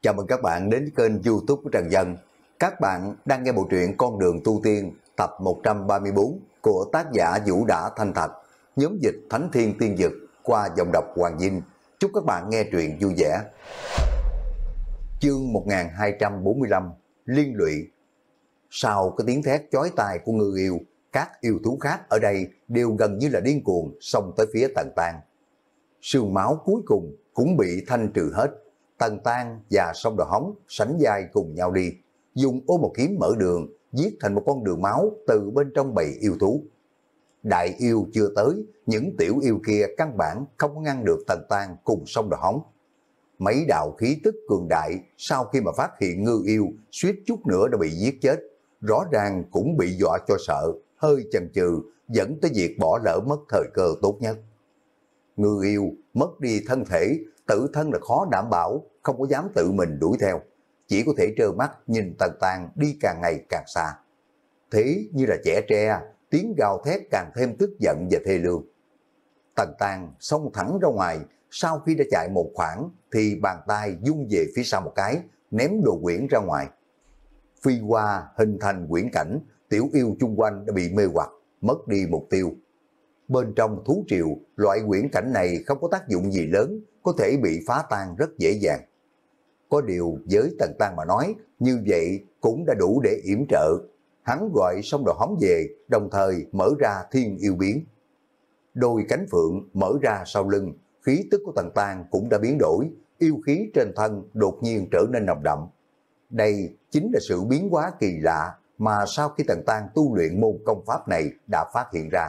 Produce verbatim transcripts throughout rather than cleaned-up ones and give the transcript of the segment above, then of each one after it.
Chào mừng các bạn đến kênh YouTube của Trần Dân. Các bạn đang nghe bộ truyện Con đường tu tiên tập một trăm ba mươi tư của tác giả Vũ Đã Thanh Thạch, nhóm dịch Thánh Thiên Tiên Dực qua giọng đọc Hoàng Vinh. Chúc các bạn nghe truyện vui vẻ. Chương một nghìn hai trăm bốn mươi lăm Liên lụy. Sau cái tiếng thét chói tai của Ngư Yêu, các yêu thú khác ở đây đều gần như là điên cuồng xông tới phía Tần Tang. Sương máu cuối cùng cũng bị thanh trừ hết. Tần Tang và Song Đồ Hóng sánh vai cùng nhau đi, dùng ô một kiếm mở đường, giết thành một con đường máu từ bên trong bầy yêu thú. Đại yêu chưa tới, những tiểu yêu kia căn bản không có ngăn được Tần Tang cùng Song Đồ Hóng. Mấy đạo khí tức cường đại sau khi mà phát hiện Ngư Yêu suýt chút nữa đã bị giết chết, rõ ràng cũng bị dọa cho sợ, hơi chần chừ, dẫn tới việc bỏ lỡ mất thời cơ tốt nhất. Ngư Yêu mất đi thân thể, tự thân là khó đảm bảo, không có dám tự mình đuổi theo, chỉ có thể trơ mắt nhìn Tần Tang đi càng ngày càng xa. Thế như là trẻ tre, tiếng gào thét càng thêm tức giận và thê lương. Tần Tang xông thẳng ra ngoài, sau khi đã chạy một khoảng thì bàn tay vung về phía sau một cái, ném đồ quyển ra ngoài. Phi qua hình thành quyển cảnh, tiểu yêu chung quanh đã bị mê hoặc, mất đi mục tiêu. Bên trong thú triều, loại quyển cảnh này không có tác dụng gì lớn, có thể bị phá tan rất dễ dàng. Có điều với Tần Tang mà nói, như vậy cũng đã đủ để yểm trợ. Hắn gọi Song Đồ Hóng về, đồng thời mở ra thiên yêu biến. Đôi cánh phượng mở ra sau lưng, khí tức của Tần Tang cũng đã biến đổi, yêu khí trên thân đột nhiên trở nên nồng đậm. Đây chính là sự biến hóa kỳ lạ mà sau khi Tần Tang tu luyện môn công pháp này đã phát hiện ra.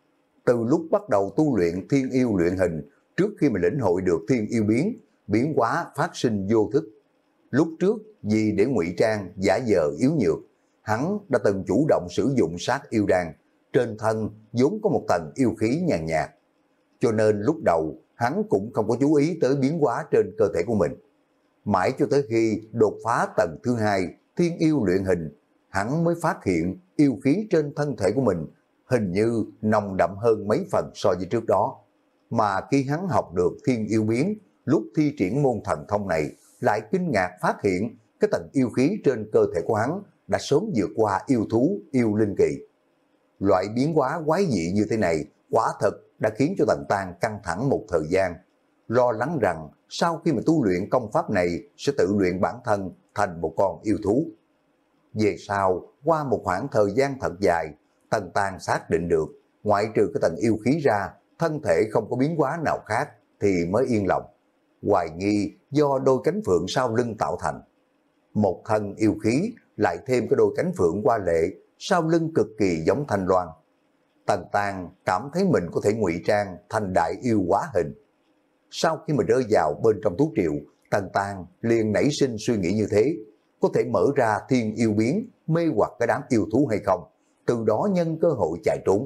Từ lúc bắt đầu tu luyện thiên yêu luyện hình, trước khi mà lĩnh hội được thiên yêu biến, biến hóa phát sinh vô thức. Lúc trước vì để ngụy trang giả vờ yếu nhược, hắn đã từng chủ động sử dụng sát yêu đan, trên thân vốn có một tầng yêu khí nhàn nhạt. Cho nên lúc đầu hắn cũng không có chú ý tới biến hóa trên cơ thể của mình. Mãi cho tới khi đột phá tầng thứ hai thiên yêu luyện hình, hắn mới phát hiện yêu khí trên thân thể của mình hình như nồng đậm hơn mấy phần so với trước đó. Mà khi hắn học được thiên yêu biến, lúc thi triển môn thần thông này, lại kinh ngạc phát hiện cái tầng yêu khí trên cơ thể của hắn đã sớm vượt qua yêu thú, yêu linh kỳ. Loại biến hóa quái dị như thế này quả thật đã khiến cho Tần Tang căng thẳng một thời gian, lo lắng rằng sau khi mà tu luyện công pháp này sẽ tự luyện bản thân thành một con yêu thú. Về sau, qua một khoảng thời gian thật dài, Tần Tang xác định được, ngoại trừ cái tầng yêu khí ra, thân thể không có biến hóa nào khác thì mới yên lòng. Hoài nghi do đôi cánh phượng sau lưng tạo thành. Một thân yêu khí lại thêm cái đôi cánh phượng hoa lệ, sau lưng cực kỳ giống thanh loan. Tần Tang cảm thấy mình có thể ngụy trang thành đại yêu hóa hình. Sau khi mà rơi vào bên trong thú triều, Tần Tang liền nảy sinh suy nghĩ như thế, có thể mở ra thiên yêu biến, mê hoặc cái đám yêu thú hay không, từ đó nhân cơ hội chạy trốn.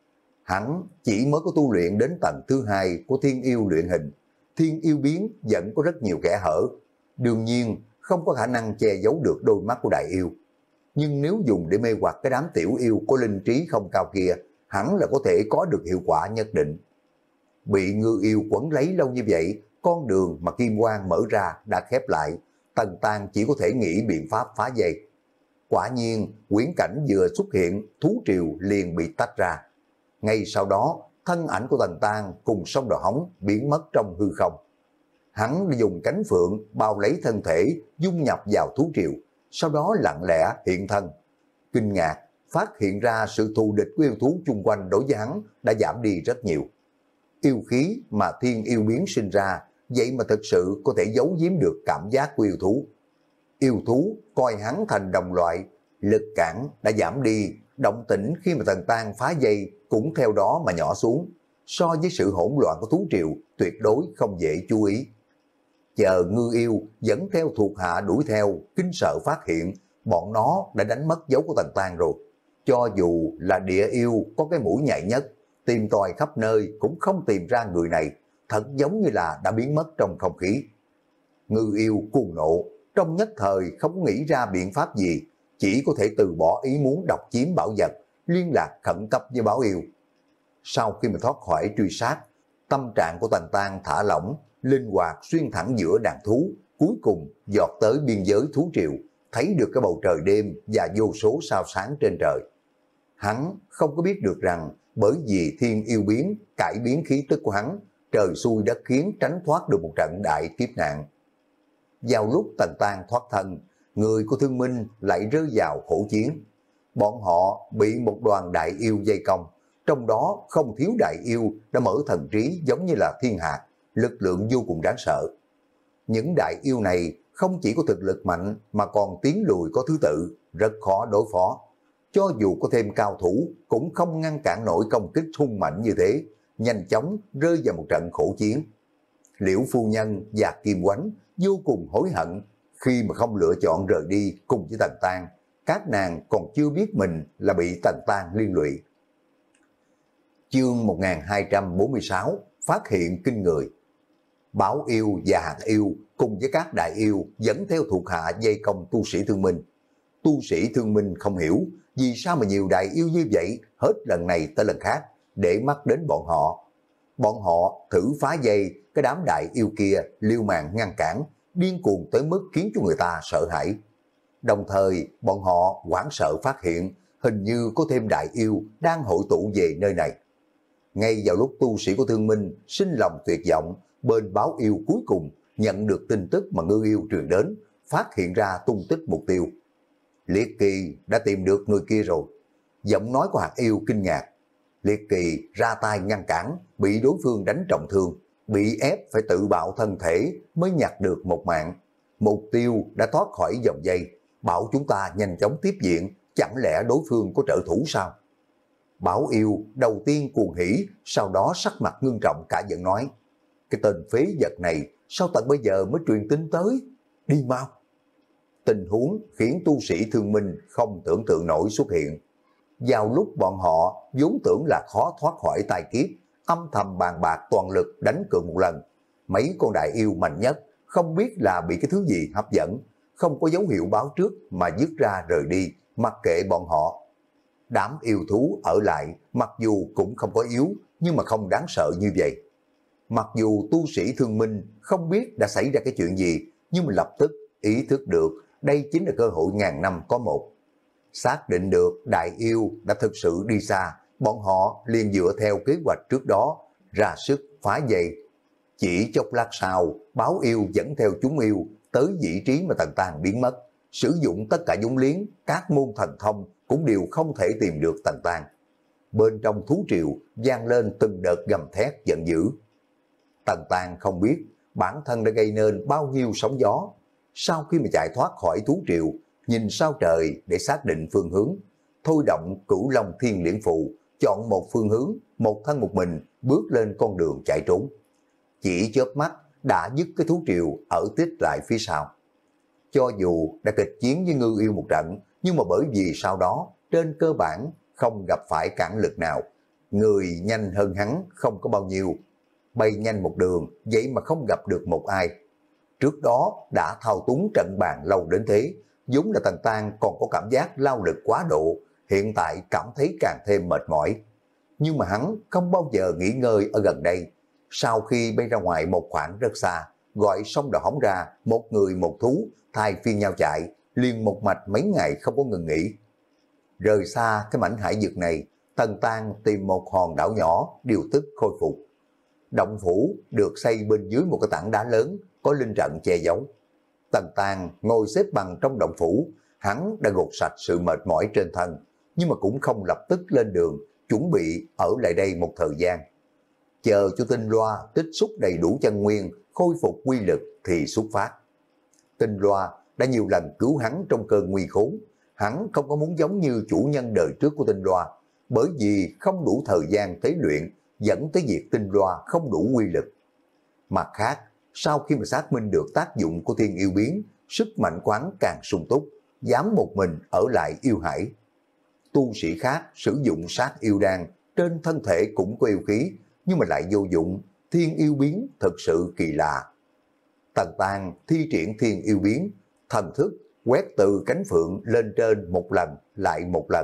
Hắn chỉ mới có tu luyện đến tầng thứ hai của thiên yêu luyện hình, thiên yêu biến vẫn có rất nhiều kẽ hở, đương nhiên không có khả năng che giấu được đôi mắt của đại yêu. Nhưng nếu dùng để mê hoặc cái đám tiểu yêu có linh trí không cao kia, hẳn là có thể có được hiệu quả nhất định. Bị Ngư Yêu quấn lấy lâu như vậy, con đường mà Kim Quang mở ra đã khép lại, Tần Tang chỉ có thể nghĩ biện pháp phá dây. Quả nhiên, quyển cảnh vừa xuất hiện, thú triều liền bị tách ra. Ngay sau đó, thân ảnh của Tần Tang cùng Song Đồ Hóng biến mất trong hư không. Hắn dùng cánh phượng bao lấy thân thể, dung nhập vào thú triều, sau đó lặng lẽ hiện thân. Kinh ngạc, phát hiện ra sự thù địch của yêu thú chung quanh đối với hắn đã giảm đi rất nhiều. Yêu khí mà thiên yêu biến sinh ra, vậy mà thực sự có thể giấu giếm được cảm giác của yêu thú. Yêu thú coi hắn thành đồng loại, lực cản đã giảm đi, động tĩnh khi mà Tần Tang phá dây cũng theo đó mà nhỏ xuống. So với sự hỗn loạn của thú triều, tuyệt đối không dễ chú ý. Chờ Ngư Yêu dẫn theo thuộc hạ đuổi theo, kinh sợ phát hiện bọn nó đã đánh mất dấu của Tần Tang rồi. Cho dù là địa yêu có cái mũi nhạy nhất, tìm tòi khắp nơi cũng không tìm ra người này, thật giống như là đã biến mất trong không khí. Ngư Yêu cuồng nộ, trong nhất thời không nghĩ ra biện pháp gì, chỉ có thể từ bỏ ý muốn độc chiếm bảo vật, liên lạc khẩn cấp với Báo Yêu. Sau khi mà thoát khỏi truy sát, tâm trạng của Tần Tang thả lỏng, linh hoạt xuyên thẳng giữa đàn thú, cuối cùng giọt tới biên giới thú triều, thấy được cái bầu trời đêm và vô số sao sáng trên trời. Hắn không có biết được rằng bởi vì thiên yêu biến, cải biến khí tức của hắn, trời xui đất khiến tránh thoát được một trận đại kiếp nạn. Vào lúc Tần Tang thoát thân, người của Thương Minh lại rơi vào khổ chiến. Bọn họ bị một đoàn đại yêu vây công, trong đó không thiếu đại yêu đã mở thần trí giống như là thiên hạt, lực lượng vô cùng đáng sợ. Những đại yêu này không chỉ có thực lực mạnh mà còn tiến lùi có thứ tự, rất khó đối phó. Cho dù có thêm cao thủ cũng không ngăn cản nổi công kích hung mạnh như thế, nhanh chóng rơi vào một trận khổ chiến. Liễu phu nhân và Kim Oánh vô cùng hối hận khi mà không lựa chọn rời đi cùng với Tần Tang. Các nàng còn chưa biết mình là bị Tần Tang liên lụy. Chương một nghìn hai trăm bốn mươi sáu phát hiện kinh người. Bảo yêu và hạt yêu cùng với các đại yêu dẫn theo thuộc hạ dây công tu sĩ Thương Minh. Tu sĩ Thương Minh không hiểu vì sao mà nhiều đại yêu như vậy hết lần này tới lần khác để mắt đến bọn họ. Bọn họ thử phá dây, cái đám đại yêu kia liêu mạng ngăn cản, điên cuồng tới mức khiến cho người ta sợ hãi. Đồng thời bọn họ hoảng sợ phát hiện hình như có thêm đại yêu đang hội tụ về nơi này. Ngay vào lúc tu sĩ của Thương Minh sinh lòng tuyệt vọng, bên báo yêu cuối cùng nhận được tin tức mà ngư yêu truyền đến, phát hiện ra tung tích mục tiêu. Liệt Kỳ đã tìm được người kia rồi. Giọng nói của hạt yêu kinh ngạc. Liệt Kỳ ra tay ngăn cản, bị đối phương đánh trọng thương, bị ép phải tự bạo thân thể mới nhặt được một mạng. Mục tiêu đã thoát khỏi vòng dây, bảo chúng ta nhanh chóng tiếp viện, chẳng lẽ đối phương có trợ thủ sao? Bảo yêu đầu tiên cuồng hỉ, sau đó sắc mặt ngưng trọng cả giận nói, cái tên phế vật này sao tận bây giờ mới truyền tin tới, đi mau. Tình huống khiến tu sĩ Thương Minh không tưởng tượng nổi xuất hiện. Vào lúc bọn họ vốn tưởng là khó thoát khỏi tai kiếp, âm thầm bàn bạc toàn lực đánh cược một lần. Mấy con đại yêu mạnh nhất không biết là bị cái thứ gì hấp dẫn, không có dấu hiệu báo trước mà dứt ra rời đi, mặc kệ bọn họ. Đám yêu thú ở lại mặc dù cũng không có yếu, nhưng mà không đáng sợ như vậy. Mặc dù tu sĩ Thương Minh không biết đã xảy ra cái chuyện gì, nhưng mà lập tức ý thức được đây chính là cơ hội ngàn năm có một. Xác định được đại yêu đã thực sự đi xa, bọn họ liền dựa theo kế hoạch trước đó, ra sức phá dây. Chỉ chốc lát sau, báo yêu dẫn theo chúng yêu tới vị trí mà Tần Tang biến mất, sử dụng tất cả vốn liếng, các môn thần thông cũng đều không thể tìm được Tần Tang. Bên trong thú triều vang lên từng đợt gầm thét giận dữ. Tần Tang không biết bản thân đã gây nên bao nhiêu sóng gió. Sau khi mà chạy thoát khỏi thú triều, nhìn sao trời để xác định phương hướng, thôi động Cửu Long Thiên Liễn Phù, chọn một phương hướng, một thân một mình bước lên con đường chạy trốn. Chỉ chớp mắt đã dứt cái thú triều ở tích lại phía sau. Cho dù đã kịch chiến với ngư yêu một trận, nhưng mà bởi vì sau đó trên cơ bản không gặp phải cản lực nào, người nhanh hơn hắn không có bao nhiêu, bay nhanh một đường vậy mà không gặp được một ai. Trước đó đã thao túng trận bàn lâu đến thế, vốn là Tần Tang còn có cảm giác lao lực quá độ, hiện tại cảm thấy càng thêm mệt mỏi. Nhưng mà hắn không bao giờ nghỉ ngơi ở gần đây. Sau khi bay ra ngoài một khoảng rất xa, gọi xong đã hóng ra, một người một thú, thay phiên nhau chạy, liền một mạch mấy ngày không có ngừng nghỉ. Rời xa cái mảnh hải vực này, Tần Tang tìm một hòn đảo nhỏ, điều tức khôi phục. Động phủ được xây bên dưới một cái tảng đá lớn, có linh trận che giấu. Tần Tang ngồi xếp bằng trong động phủ, hắn đã gột sạch sự mệt mỏi trên thân, nhưng mà cũng không lập tức lên đường, chuẩn bị ở lại đây một thời gian. Chờ cho Tinh Loa tích xúc đầy đủ chân nguyên, khôi phục quy lực thì xuất phát. Tinh Loa đã nhiều lần cứu hắn trong cơn nguy khốn, hắn không có muốn giống như chủ nhân đời trước của Tinh Loa, bởi vì không đủ thời gian tế luyện, dẫn tới việc Tinh Loa không đủ quy lực. Mặt khác, sau khi mà xác minh được tác dụng của thiên yêu biến, sức mạnh quán càng sung túc, dám một mình ở lại yêu hải. Tu sĩ khác sử dụng sát yêu đan, trên thân thể cũng có yêu khí, nhưng mà lại vô dụng, thiên yêu biến thật sự kỳ lạ. Tần Tang thi triển thiên yêu biến, thần thức quét từ cánh phượng lên trên một lần lại một lần.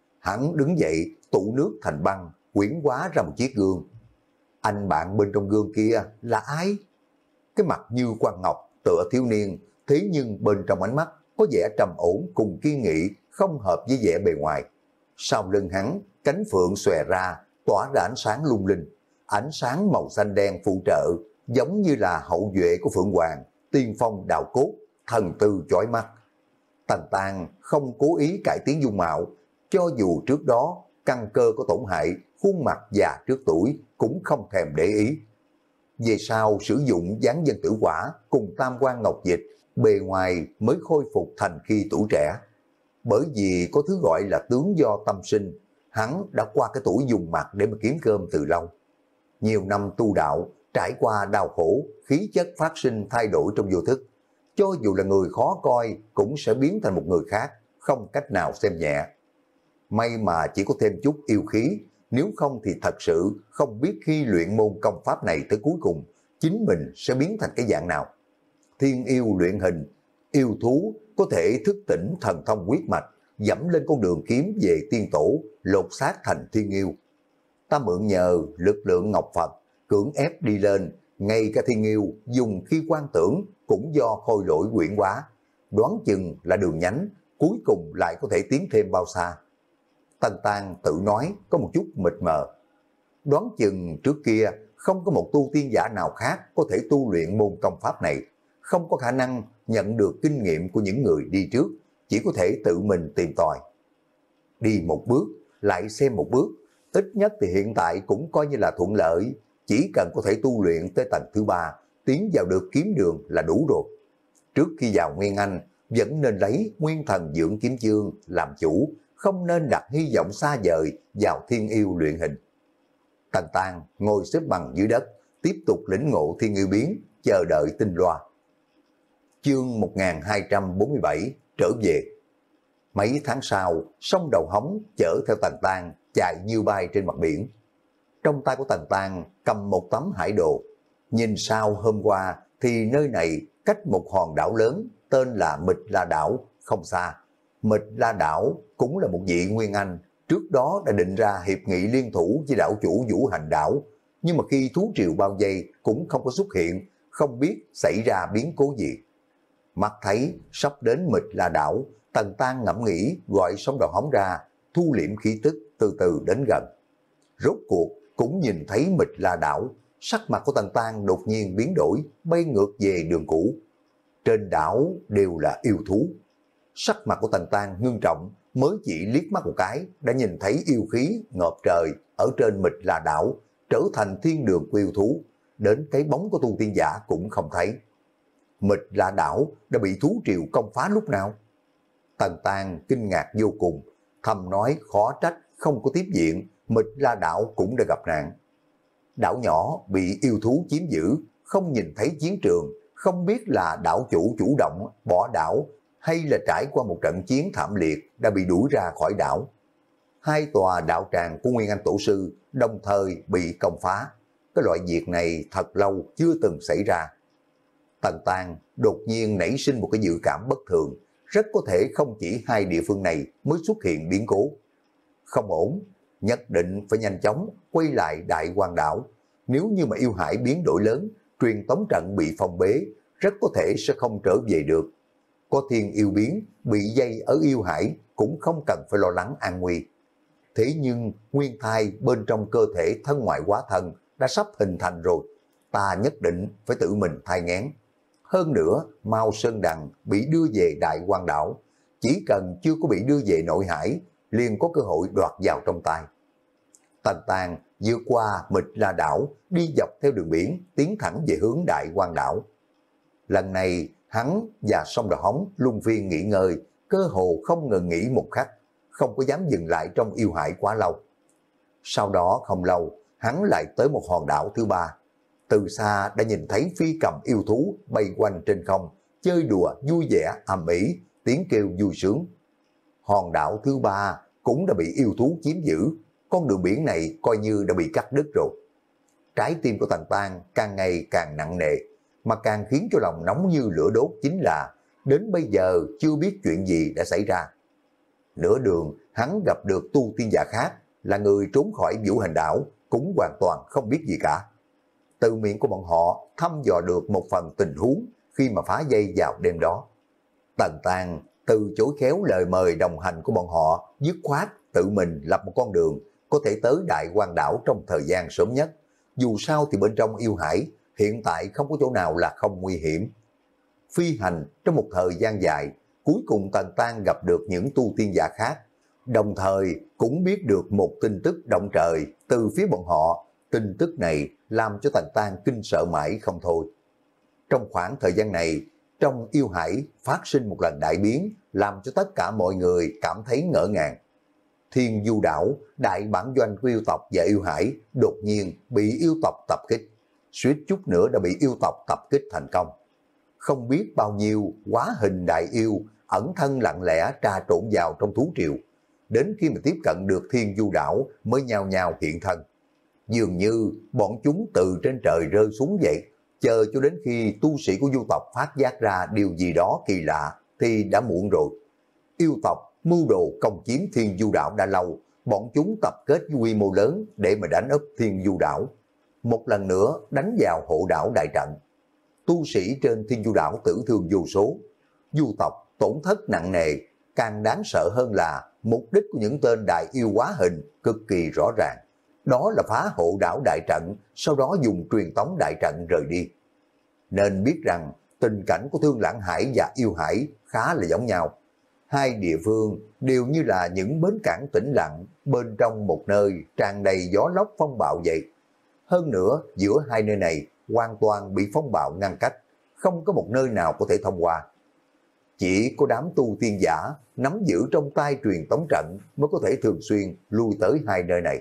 Hắn đứng dậy tụ nước thành băng, quyển hóa ra một chiếc gương. Anh bạn bên trong gương kia là ai? Cái mặt như quan ngọc, tựa thiếu niên, thế nhưng bên trong ánh mắt có vẻ trầm ổn cùng kiên nghị, không hợp với vẻ bề ngoài. Sau lưng hắn, cánh phượng xòe ra, tỏa ra ánh sáng lung linh, ánh sáng màu xanh đen phụ trợ, giống như là hậu duệ của Phượng Hoàng, tiên phong đạo cốt, thần tư chói mắt. Tần Tang không cố ý cải tiến dung mạo, cho dù trước đó căn cơ có tổn hại, khuôn mặt già trước tuổi cũng không thèm để ý. Về sau sử dụng dáng dân tử quả cùng tam quan ngọc dịch, bề ngoài mới khôi phục thành khi tuổi trẻ. Bởi vì có thứ gọi là tướng do tâm sinh, hắn đã qua cái tuổi dùng mặt để mà kiếm cơm từ lâu. Nhiều năm tu đạo, trải qua đau khổ, khí chất phát sinh thay đổi trong vô thức. Cho dù là người khó coi cũng sẽ biến thành một người khác, không cách nào xem nhẹ. May mà chỉ có thêm chút yêu khí, nếu không thì thật sự không biết khi luyện môn công pháp này tới cuối cùng, chính mình sẽ biến thành cái dạng nào. Thiên yêu luyện hình, yêu thú có thể thức tỉnh thần thông huyết mạch, dẫm lên con đường kiếm về tiên tổ, lột xác thành thiên yêu. Ta mượn nhờ lực lượng Ngọc Phật, cưỡng ép đi lên, ngay cả thiên yêu dùng khi quan tưởng cũng do khôi lỗi quyển hóa, đoán chừng là đường nhánh, cuối cùng lại có thể tiến thêm bao xa. Tần Tang tự nói có một chút mịt mờ. Đoán chừng trước kia không có một tu tiên giả nào khác có thể tu luyện môn công pháp này, không có khả năng nhận được kinh nghiệm của những người đi trước, chỉ có thể tự mình tìm tòi. Đi một bước, lại xem một bước, ít nhất thì hiện tại cũng coi như là thuận lợi, chỉ cần có thể tu luyện tới tầng thứ ba, tiến vào được kiếm đường là đủ rồi. Trước khi vào Nguyên Anh, vẫn nên lấy nguyên thần dưỡng kiếm chương làm chủ, không nên đặt hy vọng xa vời vào thiên yêu luyện hình. Tần Tang ngồi xếp bằng dưới đất, tiếp tục lĩnh ngộ thiên yêu biến, chờ đợi tinh loa. Chương một nghìn hai trăm bốn mươi bảy trở về. Mấy tháng sau, sông Đầu Hóng chở theo Tần Tang chạy như bay trên mặt biển. Trong tay của Tần Tang cầm một tấm hải đồ. Nhìn sao hôm qua thì nơi này cách một hòn đảo lớn tên là Mịch La Đảo không xa. Mịch La Đảo cũng là một vị Nguyên Anh, trước đó đã định ra hiệp nghị liên thủ với đảo chủ Vũ Hành Đảo, nhưng mà khi thú triều bao vây cũng không có xuất hiện, không biết xảy ra biến cố gì. Mắt thấy sắp đến Mịch La Đảo, Tần Tang ngẫm nghĩ gọi sóng Đầu Hóng ra, thu liễm khí tức từ từ đến gần. Rốt cuộc cũng nhìn thấy Mịch La Đảo, sắc mặt của Tần Tang đột nhiên biến đổi, bay ngược về đường cũ. Trên đảo đều là yêu thú. Sắc mặt của Tần Tang ngưng trọng, mới chỉ liếc mắt một cái đã nhìn thấy yêu khí ngợp trời ở trên Mịch La Đảo, trở thành thiên đường của yêu thú, đến cái bóng của tu tiên giả cũng không thấy. Mịch La Đảo đã bị thú triều công phá lúc nào? Tần Tang kinh ngạc vô cùng, thầm nói khó trách không có tiếp diện, Mịch La Đảo cũng đã gặp nạn. Đảo nhỏ bị yêu thú chiếm giữ, không nhìn thấy chiến trường, không biết là đảo chủ chủ động bỏ đảo hay là trải qua một trận chiến thảm liệt đã bị đuổi ra khỏi đảo. Hai tòa đạo tràng của Nguyên Anh Tổ Sư đồng thời bị công phá. Cái loại việc này thật lâu chưa từng xảy ra. Tần Tang đột nhiên nảy sinh một cái dự cảm bất thường, rất có thể không chỉ hai địa phương này mới xuất hiện biến cố. Không ổn, nhất định phải nhanh chóng quay lại Đại Quang Đảo. Nếu như mà yêu hải biến đổi lớn, truyền tống trận bị phong bế, rất có thể sẽ không trở về được. Có thiên yêu biến, bị dây ở yêu hải cũng không cần phải lo lắng an nguy. Thế nhưng nguyên thai bên trong cơ thể thân ngoại hóa thân đã sắp hình thành rồi, ta nhất định phải tự mình thai nghén. Hơn nữa, Mao Sơn Đằng bị đưa về Đại Quang Đảo, chỉ cần chưa có bị đưa về nội hải, liền có cơ hội đoạt vào trong tay. Tần Tang vượt qua Mịch La Đảo, đi dọc theo đường biển, tiến thẳng về hướng Đại Quang Đảo. Lần này, hắn và sông Đầu Hóng luân phiên nghỉ ngơi, cơ hồ không ngừng nghỉ một khắc, không có dám dừng lại trong yêu hải quá lâu. Sau đó không lâu, hắn lại tới một hòn đảo thứ ba. Từ xa đã nhìn thấy phi cầm yêu thú bay quanh trên không, chơi đùa vui vẻ ầm ĩ, tiếng kêu vui sướng. Hòn đảo thứ ba cũng đã bị yêu thú chiếm giữ, con đường biển này coi như đã bị cắt đứt rồi. Trái tim của Tần Tang càng ngày càng nặng nề, mà càng khiến cho lòng nóng như lửa đốt chính là đến bây giờ chưa biết chuyện gì đã xảy ra. Nửa đường hắn gặp được tu tiên giả khác, là người trốn khỏi Vũ Hành Đảo, cũng hoàn toàn không biết gì cả. Từ miệng của bọn họ thăm dò được một phần tình huống, khi mà phá dây vào đêm đó. Tần Tang từ chối khéo lời mời đồng hành của bọn họ, dứt khoát tự mình lập một con đường có thể tới Đại Quan đảo trong thời gian sớm nhất. Dù sao thì bên trong yêu hải hiện tại không có chỗ nào là không nguy hiểm. Phi hành trong một thời gian dài, cuối cùng Tần Tang gặp được những tu tiên giả khác, đồng thời cũng biết được một tin tức động trời từ phía bọn họ. Tin tức này làm cho Tần Tang kinh sợ mãi không thôi. Trong khoảng thời gian này, trong yêu hải phát sinh một lần đại biến, làm cho tất cả mọi người cảm thấy ngỡ ngàng. Thiên Du đảo, đại bản doanh của yêu tộc và yêu hải đột nhiên bị yêu tộc tập kích, suýt chút nữa đã bị yêu tộc tập kích thành công. Không biết bao nhiêu hóa hình đại yêu ẩn thân lặng lẽ trà trộn vào trong thú triều, đến khi mà tiếp cận được Thiên Du đảo mới nhao nhao hiện thân. Dường như bọn chúng từ trên trời rơi xuống vậy, chờ cho đến khi tu sĩ của du tộc phát giác ra điều gì đó kỳ lạ thì đã muộn rồi. Yêu tộc mưu đồ công chiếm Thiên Du đảo đã lâu, bọn chúng tập kết quy mô lớn để mà đánh úp Thiên Du đảo. Một lần nữa đánh vào hộ đảo đại trận. Tu sĩ trên Thiên Du đảo tử thương vô số, du tộc tổn thất nặng nề. Càng đáng sợ hơn là mục đích của những tên đại yêu hóa hình cực kỳ rõ ràng. Đó là phá hộ đảo đại trận, sau đó dùng truyền tống đại trận rời đi. Nên biết rằng tình cảnh của Thương Lãng Hải và yêu hải khá là giống nhau. Hai địa phương đều như là những bến cảng tĩnh lặng bên trong một nơi tràn đầy gió lốc phong bạo vậy. Hơn nữa, giữa hai nơi này hoàn toàn bị phong bạo ngăn cách, không có một nơi nào có thể thông qua. Chỉ có đám tu tiên giả nắm giữ trong tay truyền tống trận mới có thể thường xuyên lui tới hai nơi này.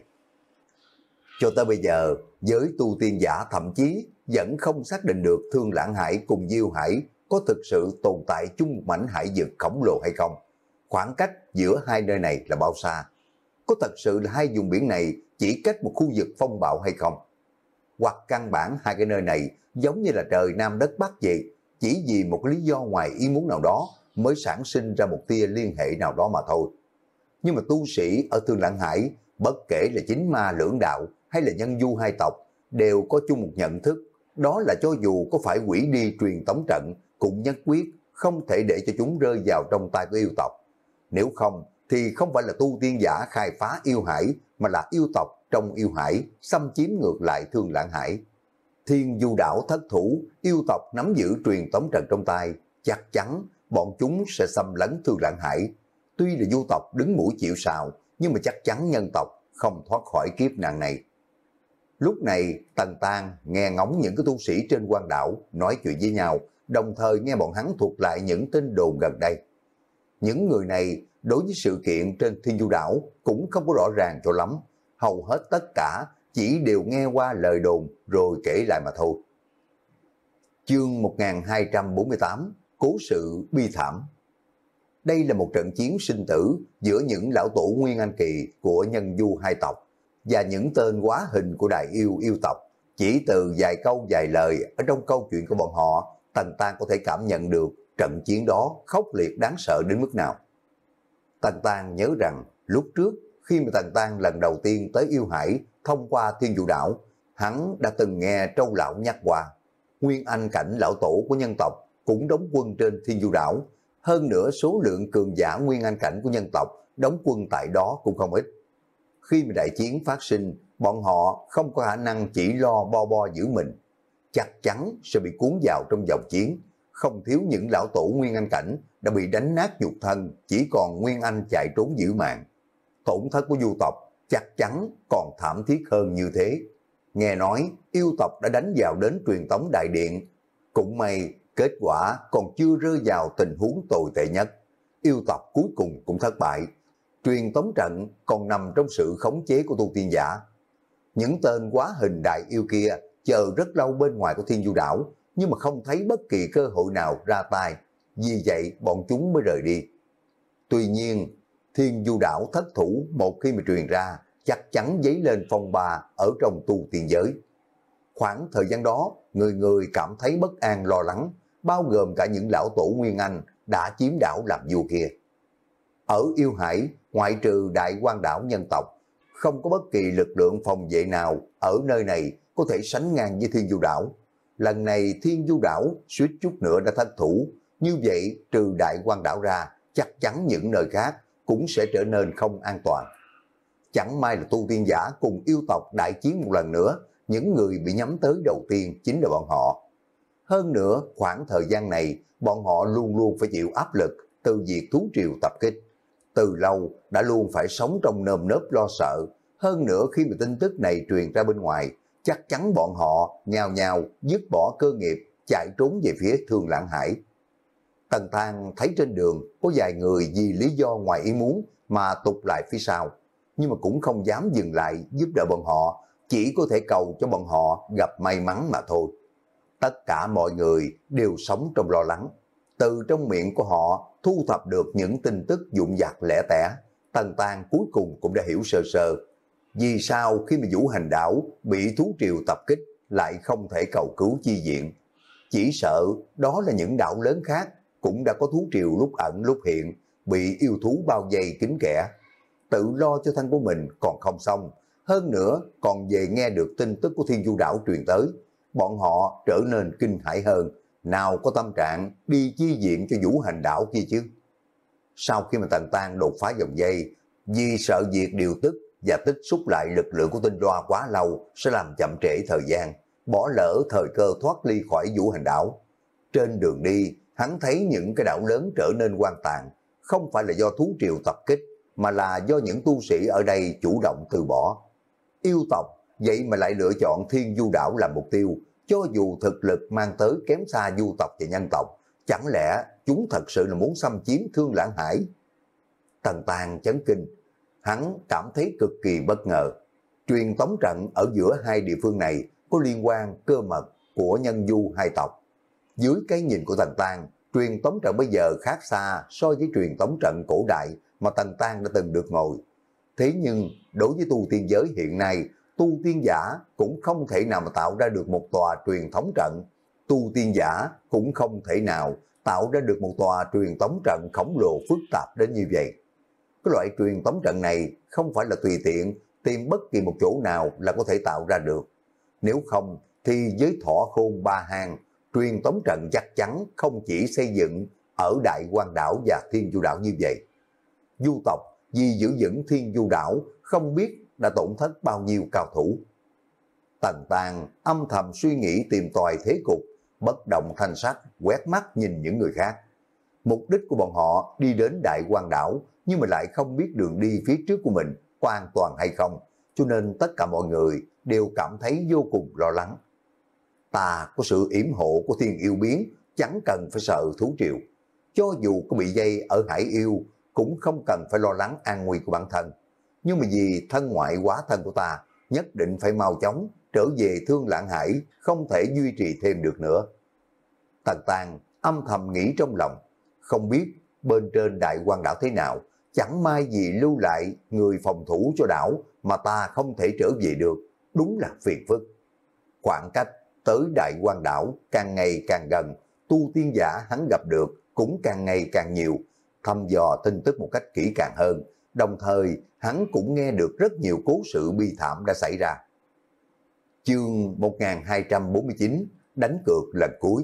Cho tới bây giờ, giới tu tiên giả thậm chí vẫn không xác định được Thương Lãng Hải cùng Diêu Hải có thực sự tồn tại chung một mảnh hải vực khổng lồ hay không. Khoảng cách giữa hai nơi này là bao xa? Có thật sự là hai vùng biển này chỉ cách một khu vực phong bạo hay không? Hoặc căn bản hai cái nơi này giống như là trời Nam đất Bắc vậy, chỉ vì một lý do ngoài ý muốn nào đó mới sản sinh ra một tia liên hệ nào đó mà thôi. Nhưng mà tu sĩ ở Thương Lãng Hải, bất kể là chính ma lưỡng đạo hay là nhân du hai tộc, đều có chung một nhận thức, đó là cho dù có phải hủy đi truyền tống trận, cũng nhất quyết không thể để cho chúng rơi vào trong tay của yêu tộc. Nếu không, thì không phải là tu tiên giả khai phá yêu hải, mà là yêu tộc trong yêu hải xâm chiếm ngược lại Thương Lãng Hải. Thiên Du đảo thất thủ, yêu tộc nắm giữ truyền tống trận trong tay, chắc chắn bọn chúng sẽ xâm lấn Thương Lãng Hải. Tuy là du tộc đứng mũi chịu sào, nhưng mà chắc chắn nhân tộc không thoát khỏi kiếp nạn này. Lúc này, Tần Tang nghe ngóng những cái tu sĩ trên quan đảo nói chuyện với nhau, đồng thời nghe bọn hắn thuật lại những tin đồn gần đây. Những người này đối với sự kiện trên Thiên Du đảo cũng không có rõ ràng cho lắm, hầu hết tất cả chỉ đều nghe qua lời đồn rồi kể lại mà thôi. Chương một nghìn hai trăm bốn mươi tám, Cố sự bi thảm. Đây là một trận chiến sinh tử giữa những lão tổ Nguyên Anh Kỳ của nhân du hai tộc và những tên hóa hình của đại yêu yêu tộc. Chỉ từ vài câu vài lời ở trong câu chuyện của bọn họ, Tần Tang có thể cảm nhận được trận chiến đó khốc liệt đáng sợ đến mức nào. Tần Tang nhớ rằng lúc trước khi mà Tần Tang lần đầu tiên tới yêu hải thông qua Thiên Du đảo, hắn đã từng nghe Trâu lão nhắc qua. Nguyên Anh cảnh lão tổ của nhân tộc cũng đóng quân trên Thiên Du đảo. Hơn nữa số lượng cường giả Nguyên Anh cảnh của nhân tộc đóng quân tại đó cũng không ít. Khi mà đại chiến phát sinh, bọn họ không có khả năng chỉ lo bo bo giữ mình, chắc chắn sẽ bị cuốn vào trong dòng chiến. Không thiếu những lão tổ Nguyên Anh cảnh đã bị đánh nát nhục thân, chỉ còn Nguyên Anh chạy trốn giữ mạng. Tổn thất của du tộc chắc chắn còn thảm thiết hơn như thế. Nghe nói yêu tộc đã đánh vào đến truyền tống đại điện. Cũng may kết quả còn chưa rơi vào tình huống tồi tệ nhất. Yêu tộc cuối cùng cũng thất bại. Truyền tống trận còn nằm trong sự khống chế của tu tiên giả. Những tên hóa hình đại yêu kia chờ rất lâu bên ngoài của Thiên Du đảo, nhưng mà không thấy bất kỳ cơ hội nào ra tay. Vì vậy bọn chúng mới rời đi. Tuy nhiên, Thiên Du đảo thất thủ một khi mà truyền ra, chắc chắn dấy lên phong ba ở trong tu tiên giới. Khoảng thời gian đó, người người cảm thấy bất an lo lắng, bao gồm cả những lão tổ Nguyên Anh đã chiếm đảo làm vua kia. Ở yêu hải, ngoại trừ đại quan đảo nhân tộc, không có bất kỳ lực lượng phòng vệ nào ở nơi này có thể sánh ngang với Thiên Du đảo. lần này Thiên Du Đảo suýt chút nữa đã thất thủ, như vậy trừ Đại Quan Đảo ra, chắc chắn những nơi khác cũng sẽ trở nên không an toàn. Chẳng may là tu tiên giả cùng yêu tộc đại chiến một lần nữa, những người bị nhắm tới đầu tiên chính là bọn họ. Hơn nữa, khoảng thời gian này, bọn họ luôn luôn phải chịu áp lực từ việc thú triều tập kích. Từ lâu đã luôn phải sống trong nơm nớp lo sợ. Hơn nữa khi mà tin tức này truyền ra bên ngoài, chắc chắn bọn họ nhào nhào dứt bỏ cơ nghiệp, chạy trốn về phía Thương Lãng Hải. Tần Thang thấy trên đường có vài người vì lý do ngoài ý muốn mà tụt lại phía sau, nhưng mà cũng không dám dừng lại giúp đỡ bọn họ, chỉ có thể cầu cho bọn họ gặp may mắn mà thôi. Tất cả mọi người đều sống trong lo lắng. Từ trong miệng của họ thu thập được những tin tức vụn vặt lẻ tẻ, Tần Tang cuối cùng cũng đã hiểu sơ sơ. Vì sao khi mà Vũ Hành Đảo bị thú triều tập kích lại không thể cầu cứu chi viện? Chỉ sợ đó là những đảo lớn khác cũng đã có thú triều lúc ẩn lúc hiện, bị yêu thú bao vây kín kẽ. Tự lo cho thân của mình còn không xong, hơn nữa còn về nghe được tin tức của Thiên Du Đảo truyền tới, bọn họ trở nên kinh hãi hơn, nào có tâm trạng đi chi viện cho Vũ Hành Đảo kia chứ. Sau khi mà Tần Tang đột phá vòng dây, vì sợ việc điều tức và tích xúc lại lực lượng của tinh loa quá lâu sẽ làm chậm trễ thời gian, bỏ lỡ thời cơ thoát ly khỏi Vũ Hành Đảo. Trên đường đi, hắn thấy những cái đảo lớn trở nên hoang tàn, không phải là do thú triều tập kích, mà là do những tu sĩ ở đây chủ động từ bỏ. Yêu tộc, vậy mà lại lựa chọn Thiên Du Đảo làm mục tiêu, cho dù thực lực mang tới kém xa du tộc và nhân tộc, chẳng lẽ chúng thật sự là muốn xâm chiếm Thương Lãng Hải? Tần Tang chấn kinh, hắn cảm thấy cực kỳ bất ngờ. Truyền tống trận ở giữa hai địa phương này có liên quan cơ mật của nhân du hai tộc. Dưới cái nhìn của Tần Tang, truyền tống trận bây giờ khác xa so với truyền tống trận cổ đại mà Tần Tang đã từng được ngồi. Thế nhưng đối với tu tiên giới hiện nay, tu tiên giả cũng không thể nào mà tạo ra được một tòa truyền thống trận. Tu tiên giả cũng không thể nào tạo ra được một tòa truyền tống trận khổng lồ phức tạp đến như vậy. Cái loại truyền tống trận này không phải là tùy tiện tìm bất kỳ một chỗ nào là có thể tạo ra được. Nếu không thì với Thọ Khôn Ba Hang, truyền tống trận chắc chắn không chỉ xây dựng ở Đại Quan Đảo và Thiên Du Đảo như vậy. Du tộc vì giữ vững Thiên Du Đảo không biết đã tổn thất bao nhiêu cao thủ. Tần Tang âm thầm suy nghĩ tìm tòi thế cục, bất động thanh sắc, quét mắt nhìn những người khác. Mục đích của bọn họ đi đến Đại Quan Đảo, nhưng mà lại không biết đường đi phía trước của mình có an toàn hay không, cho nên tất cả mọi người đều cảm thấy vô cùng lo lắng. Ta có sự yểm hộ của Thiên Yêu Biến, chẳng cần phải sợ thú triều. Cho dù có bị dây ở Hải Yêu, cũng không cần phải lo lắng an nguy của bản thân. Nhưng mà vì thân ngoại quá thân của ta, nhất định phải mau chóng trở về Thương Lãng Hải, không thể duy trì thêm được nữa. Tần Tang âm thầm nghĩ trong lòng, không biết bên trên Đại Quan Đảo thế nào, chẳng may gì lưu lại người phòng thủ cho đảo mà ta không thể trở về được, đúng là phiền phức. Khoảng cách tới Đại Quan Đảo càng ngày càng gần, tu tiên giả hắn gặp được cũng càng ngày càng nhiều, thăm dò tin tức một cách kỹ càng hơn, đồng thời hắn cũng nghe được rất nhiều cố sự bi thảm đã xảy ra. Chương một nghìn hai trăm bốn mươi chín, đánh cược lần cuối.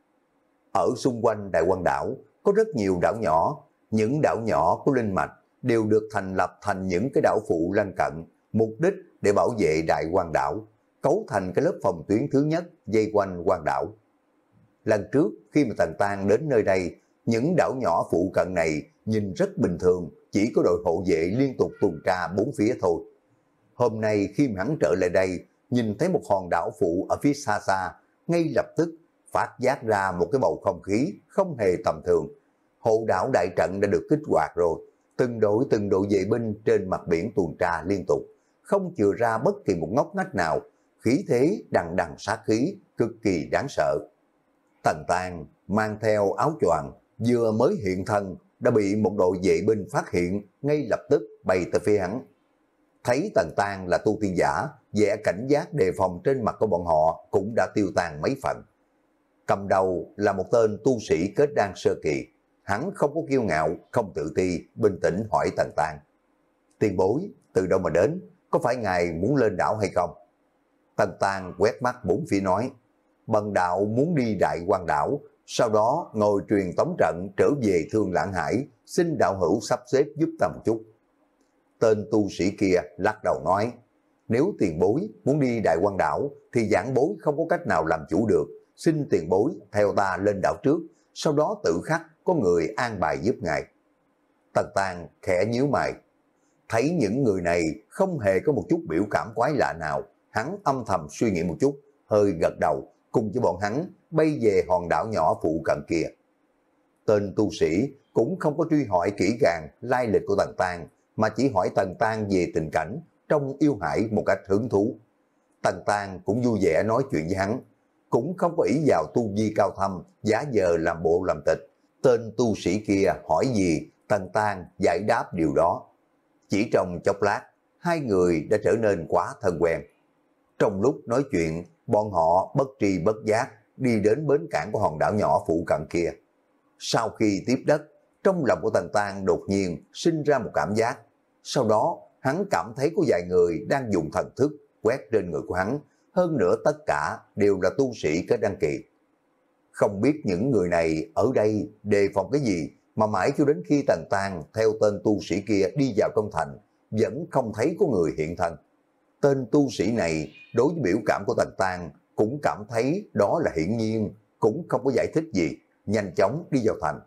Ở xung quanh Đại Quan Đảo có rất nhiều đảo nhỏ, những đảo nhỏ có linh mạch đều được thành lập thành những cái đảo phụ lân cận, mục đích để bảo vệ Đại Quan Đảo, cấu thành cái lớp phòng tuyến thứ nhất dây quanh quan đảo. Lần trước khi mà Tần Tang đến nơi đây, những đảo nhỏ phụ cận này nhìn rất bình thường, chỉ có đội hộ vệ liên tục tuần tra bốn phía thôi. Hôm nay khi mà hắn trở lại đây, nhìn thấy một hòn đảo phụ ở phía xa xa, ngay lập tức phát giác ra một cái bầu không khí không hề tầm thường. Hộ đảo đại trận đã được kích hoạt rồi, từng đội từng đội vệ binh trên mặt biển tuần tra liên tục, không chừa ra bất kỳ một ngóc ngách nào, khí thế đằng đằng sát khí, cực kỳ đáng sợ. Tần Tang mang theo áo choàng, vừa mới hiện thân đã bị một đội vệ binh phát hiện, ngay lập tức bay tới phía hắn. Thấy Tần Tang là tu tiên giả, vẻ cảnh giác đề phòng trên mặt của bọn họ cũng đã tiêu tan mấy phần. Cầm đầu là một tên tu sĩ kết đan sơ kỳ, hắn không có kiêu ngạo, không tự ti, bình tĩnh hỏi Tần Tang: tiền bối, từ đâu mà đến, có phải ngài muốn lên đảo hay không? Tần Tang quét mắt bốn phía nói: bần đạo muốn đi Đại Quan Đảo, sau đó ngồi truyền tống trận trở về Thương Lãng Hải, xin đạo hữu sắp xếp giúp ta một chút. Tên tu sĩ kia lắc đầu nói, nếu tiền bối muốn đi Đại Quan Đảo thì giảng bối không có cách nào làm chủ được, xin tiền bối theo ta lên đảo trước, sau đó tự khắc có người an bài giúp ngài. Tần Tang khẽ nhíu mày, thấy những người này không hề có một chút biểu cảm quái lạ nào, hắn âm thầm suy nghĩ một chút, hơi gật đầu, cùng với bọn hắn bay về hòn đảo nhỏ phụ cận kia. Tên tu sĩ cũng không có truy hỏi kỹ càng lai lịch của Tần Tang, mà chỉ hỏi Tần Tang về tình cảnh trong yêu hải một cách hứng thú. Tần Tang cũng vui vẻ nói chuyện với hắn, cũng không có ý vào tu vi cao thâm, giả vờ làm bộ làm tịch. Tên tu sĩ kia hỏi gì, Tần Tang giải đáp điều đó. Chỉ trong chốc lát, hai người đã trở nên quá thân quen. Trong lúc nói chuyện, bọn họ bất tri bất giác đi đến bến cảng của hòn đảo nhỏ phụ cận kia. Sau khi tiếp đất, trong lòng của Tần Tang đột nhiên sinh ra một cảm giác. Sau đó, hắn cảm thấy có vài người đang dùng thần thức quét trên người của hắn, hơn nữa tất cả đều là tu sĩ kết đăng kỳ. Không biết những người này ở đây đề phòng cái gì, mà mãi cho đến khi Tần Tang theo tên tu sĩ kia đi vào trong thành, vẫn không thấy có người hiện thân. Tên tu sĩ này đối với biểu cảm của Tần Tang cũng cảm thấy đó là hiển nhiên, cũng không có giải thích gì, nhanh chóng đi vào thành.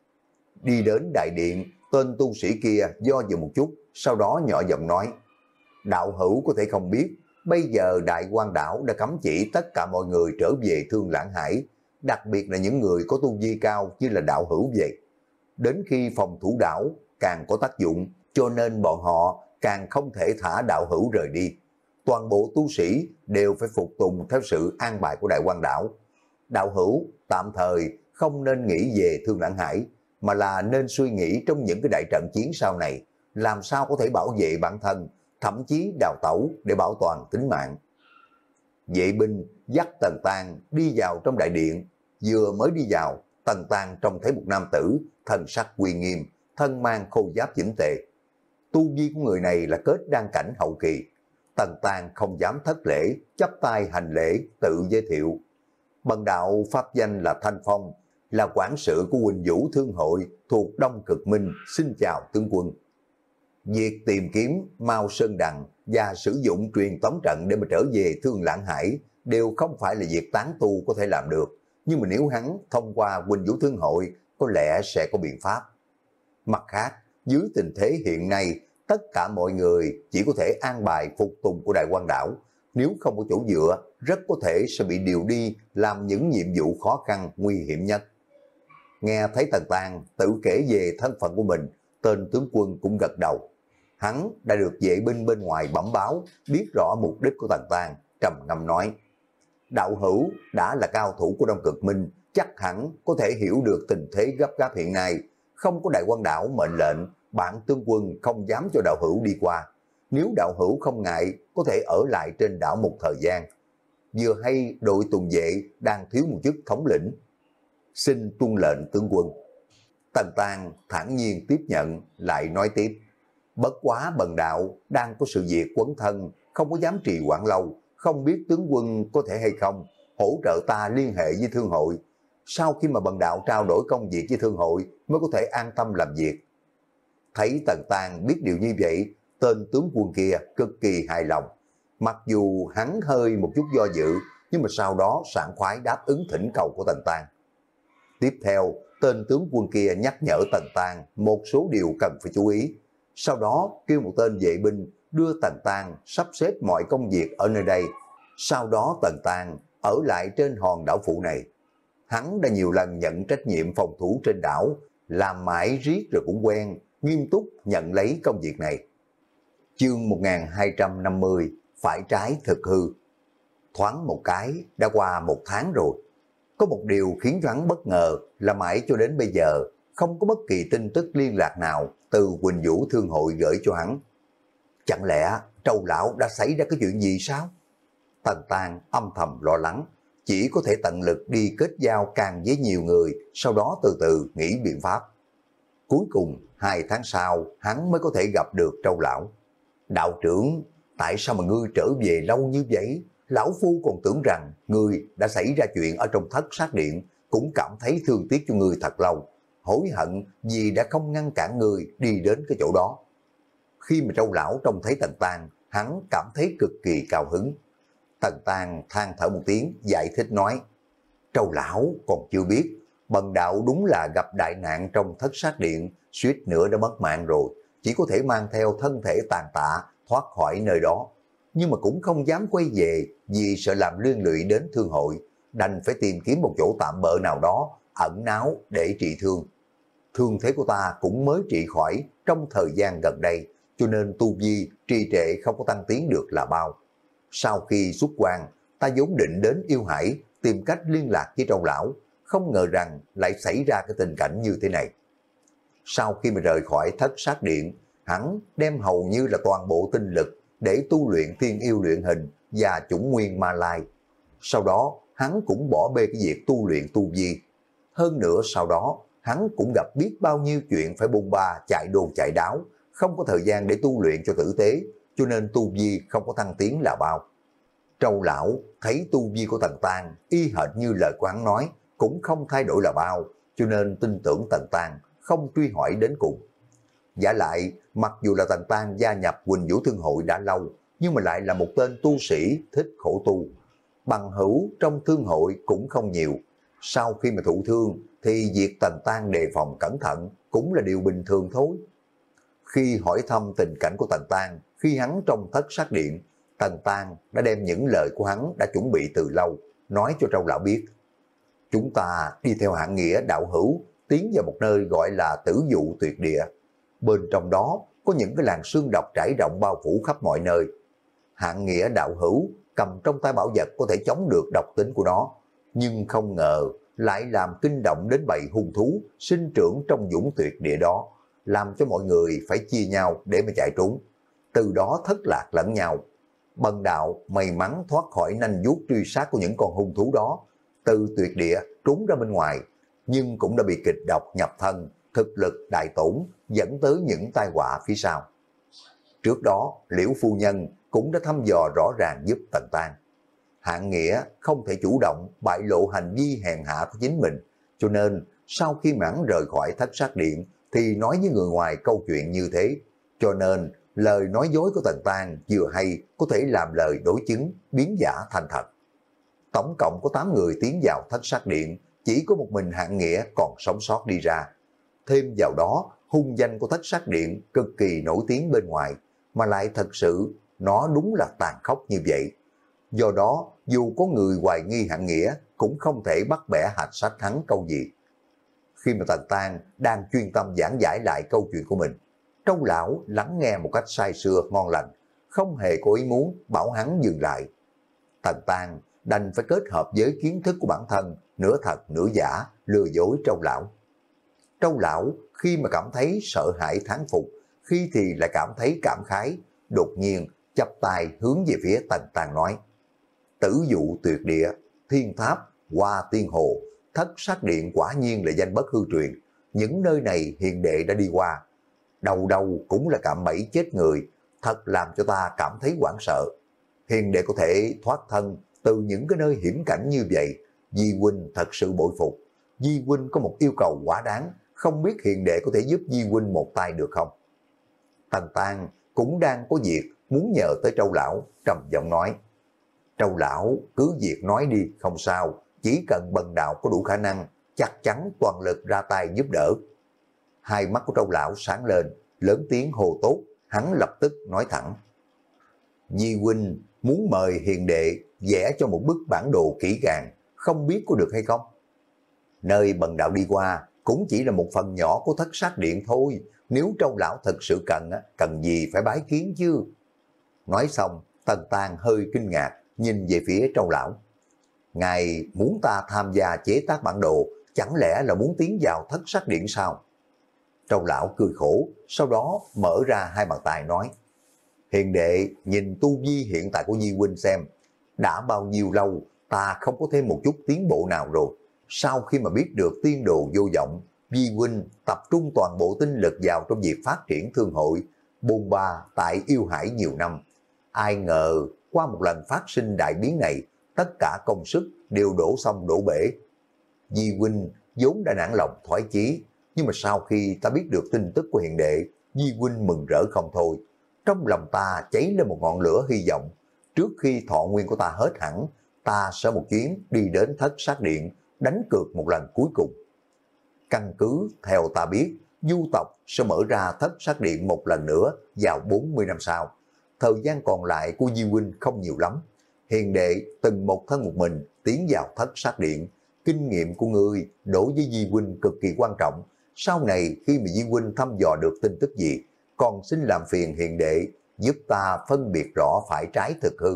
Đi đến đại điện, tên tu sĩ kia do dự một chút, sau đó nhỏ giọng nói, đạo hữu có thể không biết, bây giờ Đại Quan Đảo đã cấm chỉ tất cả mọi người trở về Thương Lãng Hải, đặc biệt là những người có tu vi cao như là đạo hữu vậy. Đến khi phòng thủ đảo càng có tác dụng, cho nên bọn họ càng không thể thả đạo hữu rời đi. Toàn bộ tu sĩ đều phải phục tùng theo sự an bài của Đại Quan Đảo. Đạo hữu tạm thời không nên nghĩ về Thương Lãng Hải, mà là nên suy nghĩ trong những cái đại trận chiến sau này, làm sao có thể bảo vệ bản thân, thậm chí đào tẩu để bảo toàn tính mạng. Vệ binh dắt Tần Tang đi vào trong đại điện, vừa mới đi vào, Tần Tang trông thấy một nam tử, thân sắc uy nghiêm, thân mang khôi giáp chỉnh tề. Tu vi của người này là kết đan cảnh hậu kỳ. Tần Tang không dám thất lễ, chắp tay hành lễ, tự giới thiệu. Bần đạo pháp danh là Thanh Phong, là quản sự của Huỳnh Vũ Thương Hội thuộc Đông Cực Minh, xin chào tướng quân. Việc tìm kiếm Mao Sơn Đằng và sử dụng truyền tống trận để mà trở về Thương Lãng Hải đều không phải là việc tán tu có thể làm được, nhưng mà nếu hắn thông qua Huỳnh Vũ Thương Hội có lẽ sẽ có biện pháp. Mặt khác, dưới tình thế hiện nay, tất cả mọi người chỉ có thể an bài phục tùng của Đại Quan Đảo, nếu không có chỗ dựa, rất có thể sẽ bị điều đi làm những nhiệm vụ khó khăn, nguy hiểm nhất. Nghe thấy Tần Tang tự kể về thân phận của mình, tên tướng quân cũng gật đầu. Hắn đã được vệ binh bên ngoài bẩm báo, biết rõ mục đích của Tần Tang, trầm ngâm nói. Đạo hữu đã là cao thủ của Đông Cực Minh, chắc hẳn có thể hiểu được tình thế gấp gáp hiện nay. Không có Đại Quan Đảo mệnh lệnh, bản tướng quân không dám cho đạo hữu đi qua. Nếu đạo hữu không ngại, có thể ở lại trên đảo một thời gian. Vừa hay đội tuần vệ đang thiếu một chức thống lĩnh. Xin tuân lệnh tướng quân. Tần Tang thản nhiên tiếp nhận, lại nói tiếp. Bất quá bần đạo đang có sự việc quấn thân, không có dám trì hoãn lâu, không biết tướng quân có thể hay không hỗ trợ ta liên hệ với thương hội. Sau khi mà bần đạo trao đổi công việc với thương hội mới có thể an tâm làm việc. Thấy Tần Tang biết điều như vậy, tên tướng quân kia cực kỳ hài lòng. Mặc dù hắn hơi một chút do dự, nhưng mà sau đó sảng khoái đáp ứng thỉnh cầu của Tần Tang. Tiếp theo, tên tướng quân kia nhắc nhở Tần Tang một số điều cần phải chú ý. Sau đó kêu một tên vệ binh đưa Tần Tang sắp xếp mọi công việc ở nơi đây. Sau đó Tần Tang ở lại trên hòn đảo phụ này. Hắn đã nhiều lần nhận trách nhiệm phòng thủ trên đảo, làm mãi riết rồi cũng quen, nghiêm túc nhận lấy công việc này. Chương một nghìn hai trăm năm mươi, phải trái thực hư. Thoáng một cái, đã qua một tháng rồi. Có một điều khiến cho hắn bất ngờ là mãi cho đến bây giờ, không có bất kỳ tin tức liên lạc nào từ Huỳnh Vũ Thương Hội gửi cho hắn. Chẳng lẽ Trâu Lão đã xảy ra cái chuyện gì sao? Tần Tang âm thầm lo lắng, chỉ có thể tận lực đi kết giao càng với nhiều người, sau đó từ từ nghĩ biện pháp. Cuối cùng, hai tháng sau, hắn mới có thể gặp được Trâu Lão. Đạo trưởng, tại sao mà ngươi trở về lâu như vậy? Lão Phu còn tưởng rằng ngươi đã xảy ra chuyện ở trong thất sát điện, cũng cảm thấy thương tiếc cho ngươi thật lâu, hối hận vì đã không ngăn cản ngươi đi đến cái chỗ đó. Khi mà Trâu Lão trông thấy Tần Tang, hắn cảm thấy cực kỳ cao hứng. Tần Tang than thở một tiếng, giải thích nói, Trâu Lão còn chưa biết, bần đạo đúng là gặp đại nạn trong thất sát điện, suýt nữa đã mất mạng rồi, chỉ có thể mang theo thân thể tàn tạ thoát khỏi nơi đó. Nhưng mà cũng không dám quay về vì sợ làm liên lụy đến thương hội, đành phải tìm kiếm một chỗ tạm bợ nào đó, ẩn náu để trị thương. Thương thế của ta cũng mới trị khỏi trong thời gian gần đây, cho nên tu vi trì trệ không có tăng tiến được là bao. Sau khi xuất quan, ta vốn định đến Yêu Hải tìm cách liên lạc với Trâu Lão, không ngờ rằng lại xảy ra cái tình cảnh như thế này. Sau khi mà rời khỏi thất sát điện, hắn đem hầu như là toàn bộ tinh lực để tu luyện thiên yêu luyện hình và chủng nguyên ma lai. Sau đó, hắn cũng bỏ bê cái việc tu luyện tu vi. Hơn nữa sau đó, hắn cũng gặp biết bao nhiêu chuyện phải bôn ba chạy đồn chạy đáo, không có thời gian để tu luyện cho tử tế, cho nên tu vi không có thăng tiến là bao. Trâu Lão thấy tu vi của Tần Tang y hệt như lời của hắn nói, cũng không thay đổi là bao, cho nên tin tưởng Tần Tang, không truy hỏi đến cùng. Giả lại, mặc dù là Tần Tang gia nhập Quỳnh Vũ Thương Hội đã lâu, nhưng mà lại là một tên tu sĩ thích khổ tu. Bằng hữu trong thương hội cũng không nhiều. Sau khi mà thụ thương, thì việc Tần Tang đề phòng cẩn thận cũng là điều bình thường thôi. Khi hỏi thăm tình cảnh của Tần Tang, khi hắn trong thất sát điện, Tần Tang đã đem những lời của hắn đã chuẩn bị từ lâu, nói cho Trâu Lão biết. Chúng ta đi theo hạng nghĩa đạo hữu, tiến vào một nơi gọi là Tử Dụ Tuyệt Địa. Bên trong đó có những cái làn sương độc trải rộng bao phủ khắp mọi nơi. Hạng nghĩa đạo hữu cầm trong tay bảo vật có thể chống được độc tính của nó, nhưng không ngờ lại làm kinh động đến bầy hung thú sinh trưởng trong dũng tuyệt địa đó, làm cho mọi người phải chia nhau để mà chạy trốn, từ đó thất lạc lẫn nhau. Bần đạo may mắn thoát khỏi nanh vuốt truy sát của những con hung thú đó, từ tuyệt địa trốn ra bên ngoài, nhưng cũng đã bị kịch độc nhập thân, thực lực đại tổn, dẫn tới những tai họa phía sau. Trước đó, Liễu phu nhân cũng đã thăm dò rõ ràng giúp Tần Tang. Hạng nghĩa không thể chủ động bại lộ hành vi hèn hạ của chính mình, cho nên sau khi mãn rời khỏi thất sát điện thì nói với người ngoài câu chuyện như thế, cho nên lời nói dối của Tần Tang vừa hay có thể làm lời đối chứng, biến giả thành thật. Tổng cộng có tám người tiến vào thất sát điện, chỉ có một mình hạng nghĩa còn sống sót đi ra. Thêm vào đó, hung danh của thất sát điện cực kỳ nổi tiếng bên ngoài, mà lại thật sự nó đúng là tàn khốc như vậy. Do đó, dù có người hoài nghi hạng nghĩa, cũng không thể bắt bẻ hạch sách hắn câu gì. Khi mà Tần Tang đang chuyên tâm giảng giải lại câu chuyện của mình, Trâu Lão lắng nghe một cách say sưa ngon lành, không hề có ý muốn bảo hắn dừng lại. Tần Tang đành phải kết hợp với kiến thức của bản thân, nửa thật nửa giả, lừa dối Trâu Lão. Trâu Lão khi mà cảm thấy sợ hãi thán phục, khi thì lại cảm thấy cảm khái, đột nhiên chắp tay hướng về phía Tần Tang nói: Tử Dụ Tuyệt Địa, Thiên Tháp, Hoa Tiên Hồ, Thất Sát Điện quả nhiên là danh bất hư truyền. Những nơi này hiền đệ đã đi qua, đầu đầu cũng là cạm bẫy chết người, thật làm cho ta cảm thấy hoảng sợ. Hiền đệ có thể thoát thân từ những cái nơi hiểm cảnh như vậy, Di huynh thật sự bội phục. Di huynh có một yêu cầu quá đáng, không biết hiền đệ có thể giúp Di huynh một tay được không? Tần Tang cũng đang có việc muốn nhờ tới Trâu Lão, trầm giọng nói: Trâu Lão cứ việc nói đi, không sao, chỉ cần bần đạo có đủ khả năng, chắc chắn toàn lực ra tay giúp đỡ. Hai mắt của Trâu Lão sáng lên, lớn tiếng hồ tốt, hắn lập tức nói thẳng: Di huynh muốn mời hiền đệ vẽ cho một bức bản đồ kỹ càng, không biết có được hay không? Nơi bần đạo đi qua cũng chỉ là một phần nhỏ của thất sát điện thôi, nếu Trâu Lão thật sự cần, cần gì phải bái kiến chứ? Nói xong, Tần Tang hơi kinh ngạc, nhìn về phía Trâu Lão. Ngài muốn ta tham gia chế tác bản đồ, chẳng lẽ là muốn tiến vào thất sát điện sao? Trâu Lão cười khổ, sau đó mở ra hai bàn tay nói: Hiền đệ nhìn tu vi hiện tại của Di huynh xem, đã bao nhiêu lâu ta không có thêm một chút tiến bộ nào rồi. Sau khi mà biết được tiên đồ vô vọng, Di huynh tập trung toàn bộ tinh lực vào trong việc phát triển thương hội, bôn ba tại Yêu Hải nhiều năm. Ai ngờ qua một lần phát sinh đại biến này, tất cả công sức đều đổ xong đổ bể. Di huynh vốn đã nản lòng thoái chí, nhưng mà sau khi ta biết được tin tức của hiền đệ, Di huynh mừng rỡ không thôi. Trong lòng ta cháy lên một ngọn lửa hy vọng, trước khi thọ nguyên của ta hết hẳn, ta sẽ một chuyến đi đến Thất Sát Điện, đánh cược một lần cuối cùng. Căn cứ theo ta biết, du tộc sẽ mở ra Thất Sát Điện một lần nữa vào bốn mươi năm sau. Thời gian còn lại của Di huynh không nhiều lắm. Hiền đệ từng một thân một mình tiến vào Thất Sát Điện. Kinh nghiệm của ngươi đối với Di huynh cực kỳ quan trọng. Sau này khi mà Di huynh thăm dò được tin tức gì, còn xin làm phiền hiền đệ giúp ta phân biệt rõ phải trái thực hư.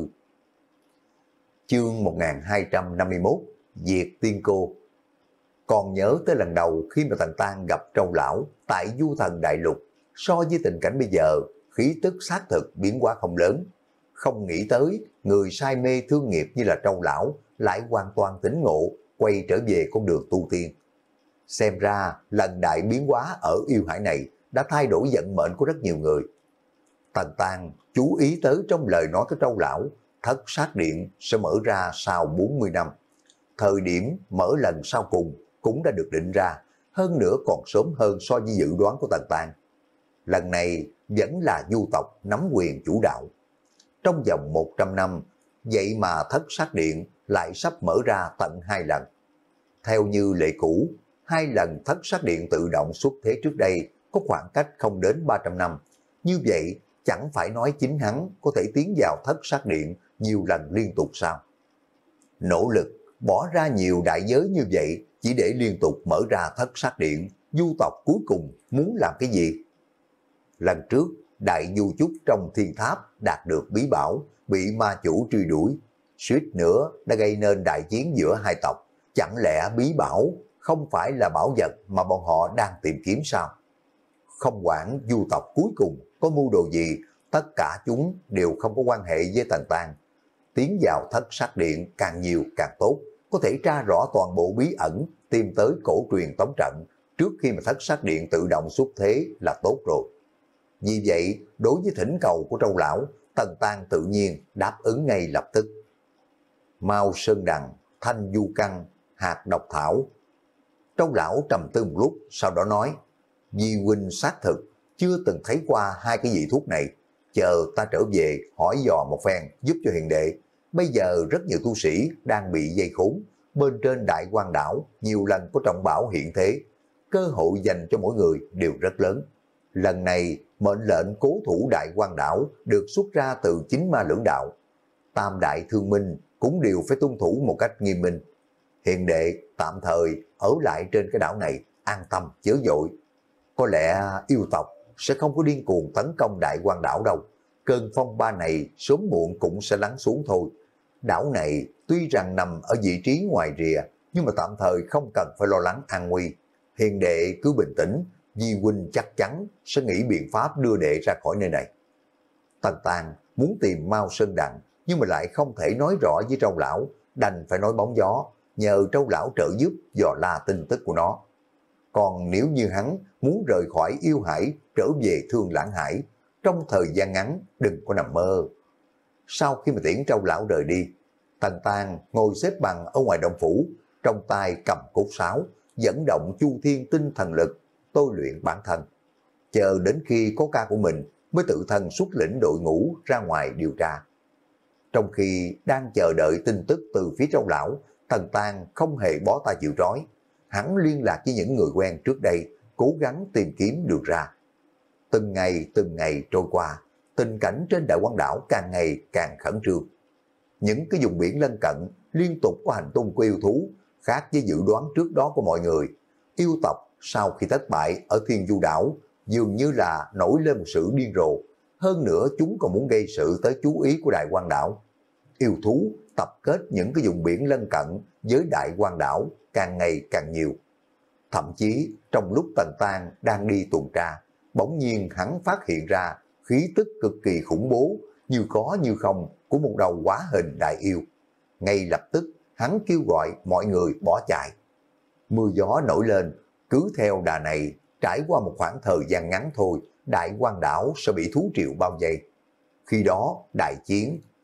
Chương một nghìn hai trăm năm mươi mốt, Diệt Tiên Cô. Còn nhớ tới lần đầu khi mà Tần Tan gặp Trâu Lão tại Du Thần Đại Lục, so với tình cảnh bây giờ, khí tức xác thực biến hóa không lớn. Không nghĩ tới, người say mê thương nghiệp như là Trâu Lão lại hoàn toàn tỉnh ngộ, quay trở về con đường tu tiên. Xem ra, lần đại biến hóa ở yêu hải này đã thay đổi vận mệnh của rất nhiều người. Tần Tan chú ý tới trong lời nói của Trâu Lão, Thất Sát Điện sẽ mở ra sau bốn mươi năm. Thời điểm mở lần sau cùng cũng đã được định ra, hơn nữa còn sớm hơn so với dự đoán của Tần Tan. Lần này vẫn là du tộc nắm quyền chủ đạo. Trong vòng một trăm năm, vậy mà Thất Sát Điện lại sắp mở ra tận hai lần. Theo như lệ cũ, hai lần Thất Sát Điện tự động xuất thế trước đây có khoảng cách không đến ba trăm năm. Như vậy, chẳng phải nói chính hắn có thể tiến vào Thất Sát Điện nhiều lần liên tục sao? Nỗ lực, bỏ ra nhiều đại giới như vậy chỉ để liên tục mở ra Thất Sát Điện, du tộc cuối cùng muốn làm cái gì? Lần trước, Đại Du Chúc trong thiên tháp đạt được bí bảo, bị ma chủ truy đuổi. Suýt nữa đã gây nên đại chiến giữa hai tộc. Chẳng lẽ bí bảo không phải là bảo vật mà bọn họ đang tìm kiếm sao? Không quản du tộc cuối cùng có mưu đồ gì, tất cả chúng đều không có quan hệ với Tần Tan. Tiến vào Thất Sát Điện càng nhiều càng tốt, có thể tra rõ toàn bộ bí ẩn, tìm tới cổ truyền tống trận, trước khi mà Thất Sát Điện tự động xuất thế là tốt rồi. Vì vậy, đối với thỉnh cầu của Trâu Lão, Tần Tan tự nhiên đáp ứng ngay lập tức. Mao Sơn Đằng, Thanh Du Căn, Hạt Độc Thảo. Trâu Lão trầm tư một lúc, sau đó nói, Di huynh xác thực, chưa từng thấy qua hai cái vị thuốc này. Chờ ta trở về hỏi dò một phen giúp cho hiền đệ. Bây giờ rất nhiều tu sĩ đang bị dây khốn. Bên trên Đại Quang Đảo nhiều lần có trọng bảo hiện thế. Cơ hội dành cho mỗi người đều rất lớn. Lần này mệnh lệnh cố thủ Đại Quang Đảo được xuất ra từ chính ma lưỡng đạo. Tam đại thương minh cũng đều phải tuân thủ một cách nghiêm minh. Hiền đệ tạm thời ở lại trên cái đảo này, an tâm chớ vội. Có lẽ yêu tộc sẽ không có điên cuồng tấn công Đại Quang Đảo đâu. Cơn phong ba này sớm muộn cũng sẽ lắng xuống thôi. Đảo này tuy rằng nằm ở vị trí ngoài rìa, nhưng mà tạm thời không cần phải lo lắng an nguy. Hiền đệ cứ bình tĩnh, Di huynh chắc chắn sẽ nghĩ biện pháp đưa đệ ra khỏi nơi này. Tần Tan muốn tìm Mao Sơn Đằng, nhưng mà lại không thể nói rõ với Trâu Lão, đành phải nói bóng gió, nhờ Trâu Lão trợ giúp dò la tin tức của nó. Còn nếu như hắn muốn rời khỏi yêu hải, trở về Thương Lãng Hải, trong thời gian ngắn đừng có nằm mơ. Sau khi mà tiễn Trâu Lão rời đi, Tần Tan ngồi xếp bằng ở ngoài động phủ, trong tay cầm cốt sáo, dẫn động chu thiên tinh thần lực, tôi luyện bản thân. Chờ đến khi có ca của mình mới tự thân xuất lĩnh đội ngũ ra ngoài điều tra. Trong khi đang chờ đợi tin tức từ phía Trâu Lão, Tần Tan không hề bó tay chịu trói. Hắn liên lạc với những người quen trước đây, cố gắng tìm kiếm được ra. Từng ngày từng ngày trôi qua, tình cảnh trên Đại Quang Đảo càng ngày càng khẩn trương. Những cái vùng biển lân cận liên tục có hành tung của yêu thú, khác với dự đoán trước đó của mọi người. Yêu tộc sau khi thất bại ở Thiên Du Đảo, dường như là nổi lên một sự điên rồ. Hơn nữa chúng còn muốn gây sự tới chú ý của Đại Quang Đảo. Yêu thú tập kết những cái vùng biển lân cận với Đại Quang Đảo càng ngày càng nhiều. Thậm chí trong lúc Tần Tan đang đi tuần tra, bỗng nhiên hắn phát hiện ra khí tức cực kỳ khủng bố, như có như không của một đầu hóa hình đại yêu. Ngay lập tức hắn kêu gọi mọi người bỏ chạy. Mưa gió nổi lên, cứ theo đà này, trải qua một khoảng thời gian ngắn thôi, Đại Quang Đảo sẽ bị thú triệu bao vây. Khi đó đại chiến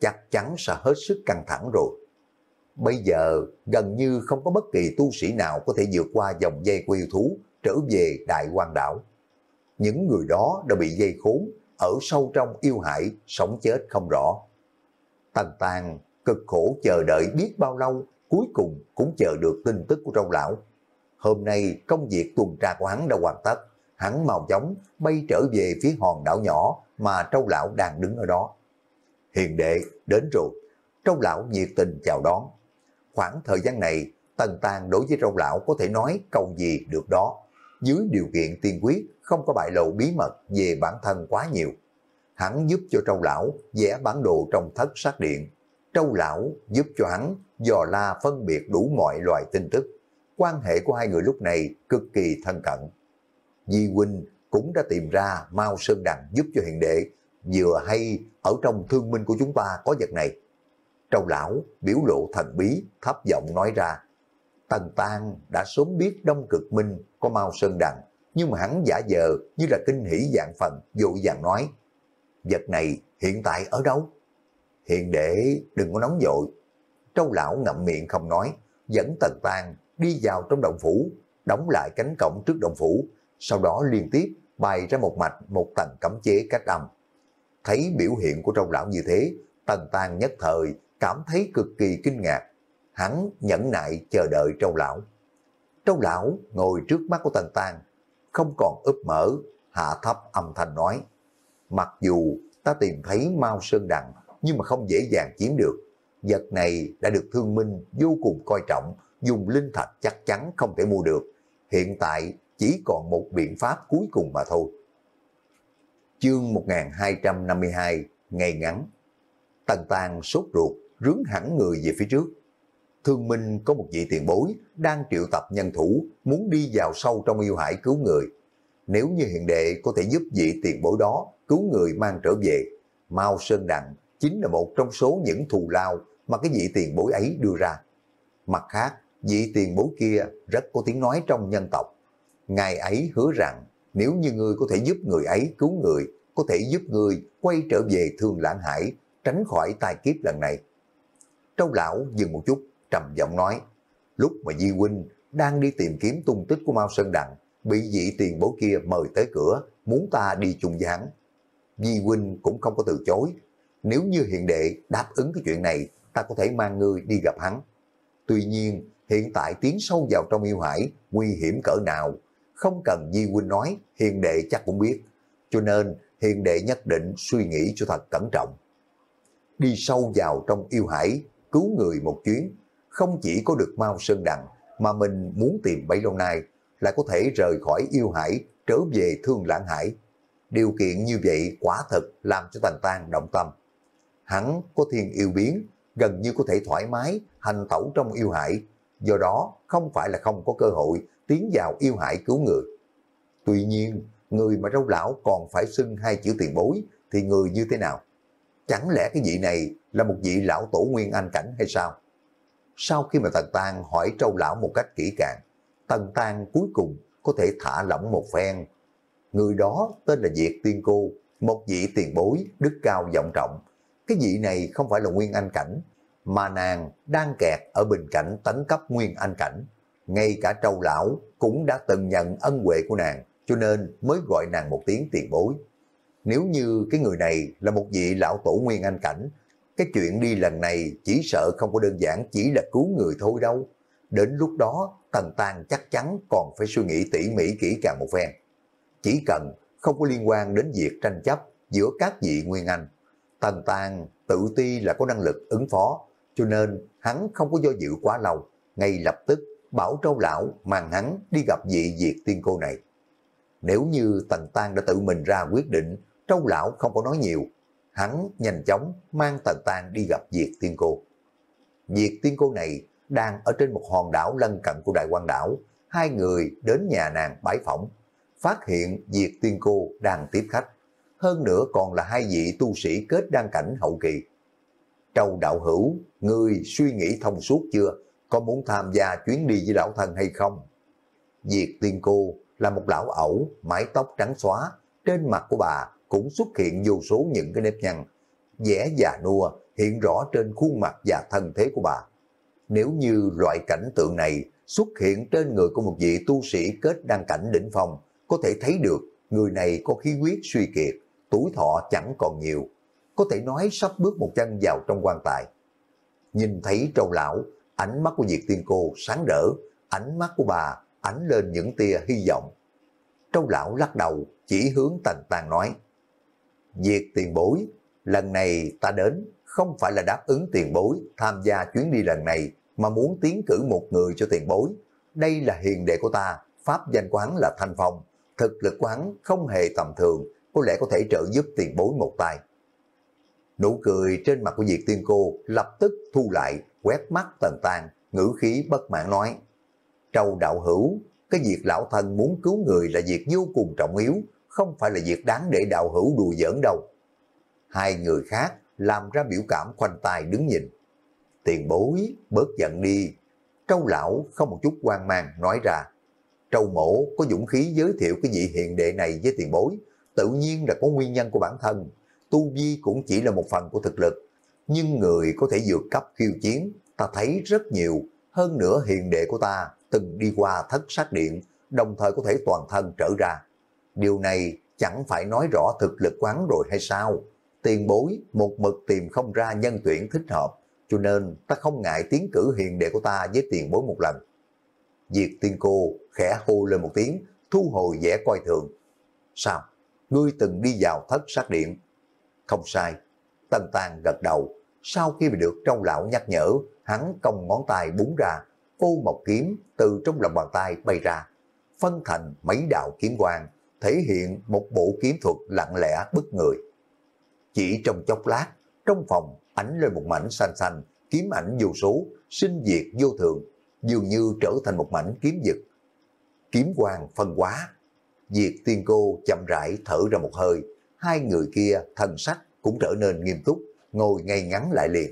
chắc chắn sẽ hết sức căng thẳng rồi. Bây giờ gần như không có bất kỳ tu sĩ nào có thể vượt qua dòng dây của yêu thú trở về Đại Hoang Đảo. Những người đó đã bị dây khốn ở sâu trong yêu hải, sống chết không rõ. Tần Tàng cực khổ chờ đợi biết bao lâu, cuối cùng cũng chờ được tin tức của Trâu Lão. Hôm nay công việc tuần tra của hắn đã hoàn tất, hắn mau chóng bay trở về phía hòn đảo nhỏ mà Trâu Lão đang đứng ở đó. Hiền đệ đến rồi. Trâu Lão nhiệt tình chào đón. Khoảng thời gian này, Tần Tàng đối với Trâu Lão có thể nói câu gì được đó, dưới điều kiện tiên quyết không có bại lộ bí mật về bản thân quá nhiều. Hắn giúp cho Trâu Lão vẽ bản đồ trong thất sát điện. Trâu Lão giúp cho hắn dò la phân biệt đủ mọi loại tin tức. Quan hệ của hai người lúc này cực kỳ thân cận. Di huynh cũng đã tìm ra Mao Sơn Đằng giúp cho hiền đệ, vừa hay ở trong thương minh của chúng ta có vật này. Trâu Lão biểu lộ thần bí, thấp giọng nói ra. Tần Tàng đã sớm biết Đông Cực Minh có Mao Sơn Đằng, nhưng mà hắn giả vờ như là kinh hỉ dạng phần, vội vàng nói. Vật này hiện tại ở đâu? Hiền đệ đừng có nóng vội. Trâu Lão ngậm miệng không nói, dẫn Tần Tàng đi vào trong động phủ, đóng lại cánh cổng trước động phủ, sau đó liên tiếp bày ra một mạch một tầng cấm chế cách âm. Thấy biểu hiện của Trâu Lão như thế, Tần Tàng nhất thời cảm thấy cực kỳ kinh ngạc. Hắn nhẫn nại chờ đợi Trâu Lão. Trâu Lão ngồi trước mắt của Tần Tàng, không còn úp mở, hạ thấp âm thanh nói. Mặc dù ta tìm thấy Mao Sơn Đằng, nhưng mà không dễ dàng chiếm được. Vật này đã được Thương Minh vô cùng coi trọng, dùng linh thạch chắc chắn không thể mua được. Hiện tại chỉ còn một biện pháp cuối cùng mà thôi. Chương một nghìn hai trăm năm mươi hai, ngày ngắn. Tần Tàng sốt ruột, rướn hẳn người về phía trước. Thương Minh có một vị tiền bối đang triệu tập nhân thủ, muốn đi vào sâu trong yêu hải cứu người. Nếu như hiền đệ có thể giúp vị tiền bối đó cứu người mang trở về, Mao Sơn Đằng chính là một trong số những thù lao mà cái vị tiền bối ấy đưa ra. Mặt khác, vị tiền bối kia rất có tiếng nói trong nhân tộc. Ngài ấy hứa rằng nếu như ngươi có thể giúp người ấy cứu người, có thể giúp người quay trở về Thương Lãng Hải, tránh khỏi tai kiếp lần này. Trâu Lão dừng một chút, trầm giọng nói, lúc mà Di huynh đang đi tìm kiếm tung tích của Mao Sơn Đằng, bị vị tiền bối kia mời tới cửa, muốn ta đi chung với hắn. Di huynh cũng không có từ chối. Nếu như hiền đệ đáp ứng cái chuyện này, ta có thể mang ngươi đi gặp hắn. Tuy nhiên, hiện tại tiến sâu vào trong yêu hải, nguy hiểm cỡ nào, không cần Di huynh nói, hiền đệ chắc cũng biết. Cho nên, hiền đệ nhất định suy nghĩ cho thật cẩn trọng. Đi sâu vào trong yêu hải, cứu người một chuyến, không chỉ có được Mao Sơn Đằng, mà mình muốn tìm bấy lâu nay, lại có thể rời khỏi yêu hải, trở về Thương Lãng Hải. Điều kiện như vậy quả thật làm cho Tần Tàng động tâm. Hắn có thiên yêu biến, gần như có thể thoải mái hành tẩu trong yêu hải, do đó không phải là không có cơ hội tiến vào yêu hải cứu người. Tuy nhiên, người mà Trâu Lão còn phải xưng hai chữ tiền bối thì người như thế nào? Chẳng lẽ cái vị này là một vị lão tổ Nguyên Anh cảnh hay sao? Sau khi mà Tần Tàng hỏi Trâu Lão một cách kỹ càng, Tần Tàng cuối cùng có thể thả lỏng một phen. Người đó tên là Diệt Tiên Cô, một vị tiền bối đức cao vọng trọng. Cái vị này không phải là Nguyên Anh cảnh, mà nàng đang kẹt ở bình cảnh tấn cấp Nguyên Anh cảnh. Ngay cả Trâu Lão cũng đã từng nhận ân huệ của nàng, cho nên mới gọi nàng một tiếng tiền bối. Nếu như cái người này là một vị lão tổ Nguyên Anh cảnh, cái chuyện đi lần này chỉ sợ không có đơn giản chỉ là cứu người thôi đâu. Đến lúc đó, Tần Tàng chắc chắn còn phải suy nghĩ tỉ mỉ kỹ càng một phen. Chỉ cần không có liên quan đến việc tranh chấp giữa các vị Nguyên Anh, Tần Tàng tự ti là có năng lực ứng phó, cho nên hắn không có do dự quá lâu, ngay lập tức bảo Trâu Lão mang hắn đi gặp vị Diệt Tiên Cô này. Nếu như Tần Tàng đã tự mình ra quyết định, Trâu Lão không có nói nhiều, hắn nhanh chóng mang Tần Tàng đi gặp Diệt Tiên Cô. Diệt Tiên Cô này đang ở trên một hòn đảo lân cận của Đại Hoang Đảo, hai người đến nhà nàng bái phỏng, phát hiện Diệt Tiên Cô đang tiếp khách, hơn nữa còn là hai vị tu sĩ kết đan cảnh hậu kỳ. Trâu đạo hữu, ngươi suy nghĩ thông suốt chưa? Có muốn tham gia chuyến đi với lão thân hay không? Diệt Tiên Cô là một lão ẩu, mái tóc trắng xóa, trên mặt của bà cũng xuất hiện vô số những cái nếp nhăn, vẻ già nua hiện rõ trên khuôn mặt và thân thế của bà. Nếu như loại cảnh tượng này xuất hiện trên người của một vị tu sĩ kết đăng cảnh đỉnh phong, có thể thấy được người này có khí huyết suy kiệt, tuổi thọ chẳng còn nhiều, có thể nói sắp bước một chân vào trong quan tài. Nhìn thấy Trâu lão, ánh mắt của Diệt Tiên Cô sáng rỡ, ánh mắt của bà ánh lên những tia hy vọng. Trâu lão lắc đầu, chỉ hướng Tần Tàng nói: Diệt tiền bối, lần này ta đến không phải là đáp ứng tiền bối tham gia chuyến đi lần này, mà muốn tiến cử một người cho tiền bối. Đây là hiền đệ của ta, pháp danh quán là Thanh Phong, thực lực quán không hề tầm thường, có lẽ có thể trợ giúp tiền bối một tay. Nụ cười trên mặt của Diệt Tiên Cô lập tức thu lại, quét mắt Tần Tàng, ngữ khí bất mãn nói: Trâu đạo hữu, cái việc lão thân muốn cứu người là việc vô cùng trọng yếu, không phải là việc đáng để đạo hữu đùa giỡn đâu. Hai người khác làm ra biểu cảm khoanh tay đứng nhìn. Tiền bối, bớt giận đi. Trâu lão không một chút hoang mang nói ra: Trâu mổ có dũng khí giới thiệu cái vị hiền đệ này với tiền bối, tự nhiên là có nguyên nhân của bản thân. Tu vi cũng chỉ là một phần của thực lực, nhưng người có thể vượt cấp khiêu chiến, ta thấy rất nhiều. Hơn nữa hiền đệ của ta từng đi qua thất sát điện, đồng thời có thể toàn thân trở ra. Điều này chẳng phải nói rõ thực lực quán rồi hay sao? Tiền bối một mực tìm không ra nhân tuyển thích hợp, cho nên ta không ngại tiến cử hiền đệ của ta với tiền bối một lần. Diệt Tiên Cô khẽ hô lên một tiếng, thu hồi vẻ coi thường. Sao? Ngươi từng đi vào thất sát điện? Không sai. Tần Tàng gật đầu. Sau khi bị được Trâu lão nhắc nhở, hắn cong ngón tay búng ra, ô mộc kiếm từ trong lòng bàn tay bay ra, phân thành mấy đạo kiếm quang, thể hiện một bộ kiếm thuật lặng lẽ bức người. Chỉ trong chốc lát, trong phòng ánh lên một mảnh xanh xanh, kiếm ảnh vô số, sinh diệt vô thường, dường như trở thành một mảnh kiếm vực. Kiếm quang phân hóa. Diệt Tiên Cô chậm rãi thở ra một hơi, hai người kia thần sắc cũng trở nên nghiêm túc, ngồi ngay ngắn lại liền.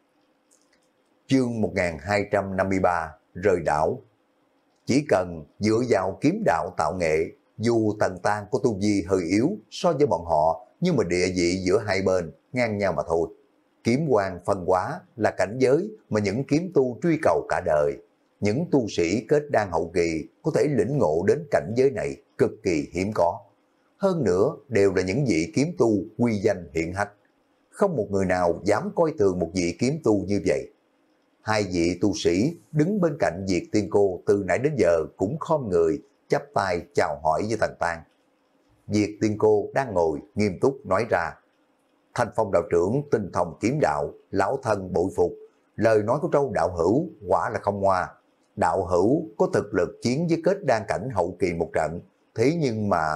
Chương một nghìn hai trăm năm mươi ba, rời đảo. Chỉ cần dựa vào kiếm đạo tạo nghệ, dù Tần Tàng có tu vi hơi yếu so với bọn họ, nhưng mà địa vị giữa hai bên ngang nhau mà thôi. Kiếm quang phân hóa là cảnh giới mà những kiếm tu truy cầu cả đời. Những tu sĩ kết đan hậu kỳ có thể lĩnh ngộ đến cảnh giới này cực kỳ hiếm có. Hơn nữa đều là những vị kiếm tu uy danh hiển hách. Không một người nào dám coi thường một vị kiếm tu như vậy. Hai vị tu sĩ đứng bên cạnh Diệt Tiên Cô từ nãy đến giờ cũng khom người, chắp tay chào hỏi với Tần Tàng. Diệt Tiên Cô đang ngồi nghiêm túc nói ra: Thanh Phong đạo trưởng tinh thông kiếm đạo, lão thân bội phục. Lời nói của Trâu đạo hữu quả là không ngoa. Đạo hữu có thực lực chiến với kết đan cảnh hậu kỳ một trận, thế nhưng mà...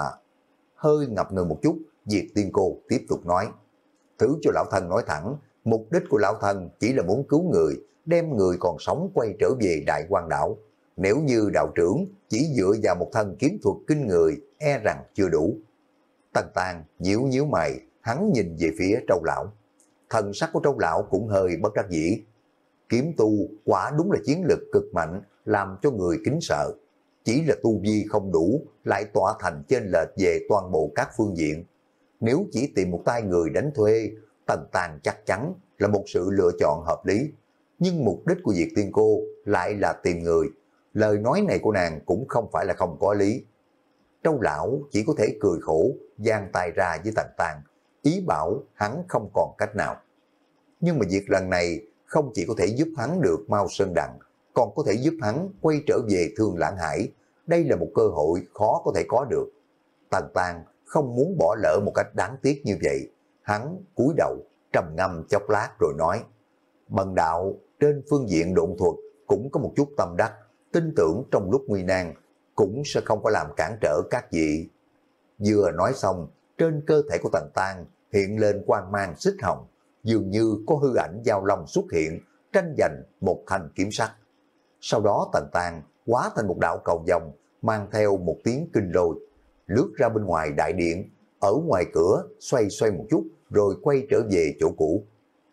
Hơi ngập ngừng một chút, Diệt Tiên Cô tiếp tục nói: Thứ cho lão thân nói thẳng, mục đích của lão thân chỉ là muốn cứu người, đem người còn sống quay trở về Đại Quang Đảo. Nếu như đạo trưởng chỉ dựa vào một thân kiếm thuật kinh người, e rằng chưa đủ. Tần Tàng nhíu nhíu mày, hắn nhìn về phía Trâu lão. Thần sắc của Trâu lão cũng hơi bất đắc dĩ. Kiếm tu quả đúng là chiến lực cực mạnh, làm cho người kính sợ. Chỉ là tu vi không đủ, lại tỏa thành chênh lệch về toàn bộ các phương diện. Nếu chỉ tìm một tay người đánh thuê, Tần Tàng chắc chắn là một sự lựa chọn hợp lý. Nhưng mục đích của Diệt Tiên Cô lại là tìm người. Lời nói này của nàng cũng không phải là không có lý. Trâu lão chỉ có thể cười khổ, giang tay ra với Tần Tàng, ý bảo hắn không còn cách nào. Nhưng mà việc lần này không chỉ có thể giúp hắn được Mao Sơn Đằng, còn có thể giúp hắn quay trở về Thương Lãng Hải. Đây là một cơ hội khó có thể có được. Tần Tàng không muốn bỏ lỡ một cách đáng tiếc như vậy. Hắn cúi đầu trầm ngâm chốc lát rồi nói: Bần đạo trên phương diện độn thuật cũng có một chút tâm đắc, tin tưởng trong lúc nguy nan cũng sẽ không có làm cản trở các vị. Vừa nói xong, trên cơ thể của Tần Tàng hiện lên quang mang xích hồng, dường như có hư ảnh giao long xuất hiện, tranh giành một thanh kiếm sắc. Sau đó Tần Tàng hóa thành một đạo cầu vồng, mang theo một tiếng kinh lôi, lướt ra bên ngoài đại điện, ở ngoài cửa xoay xoay một chút rồi quay trở về chỗ cũ.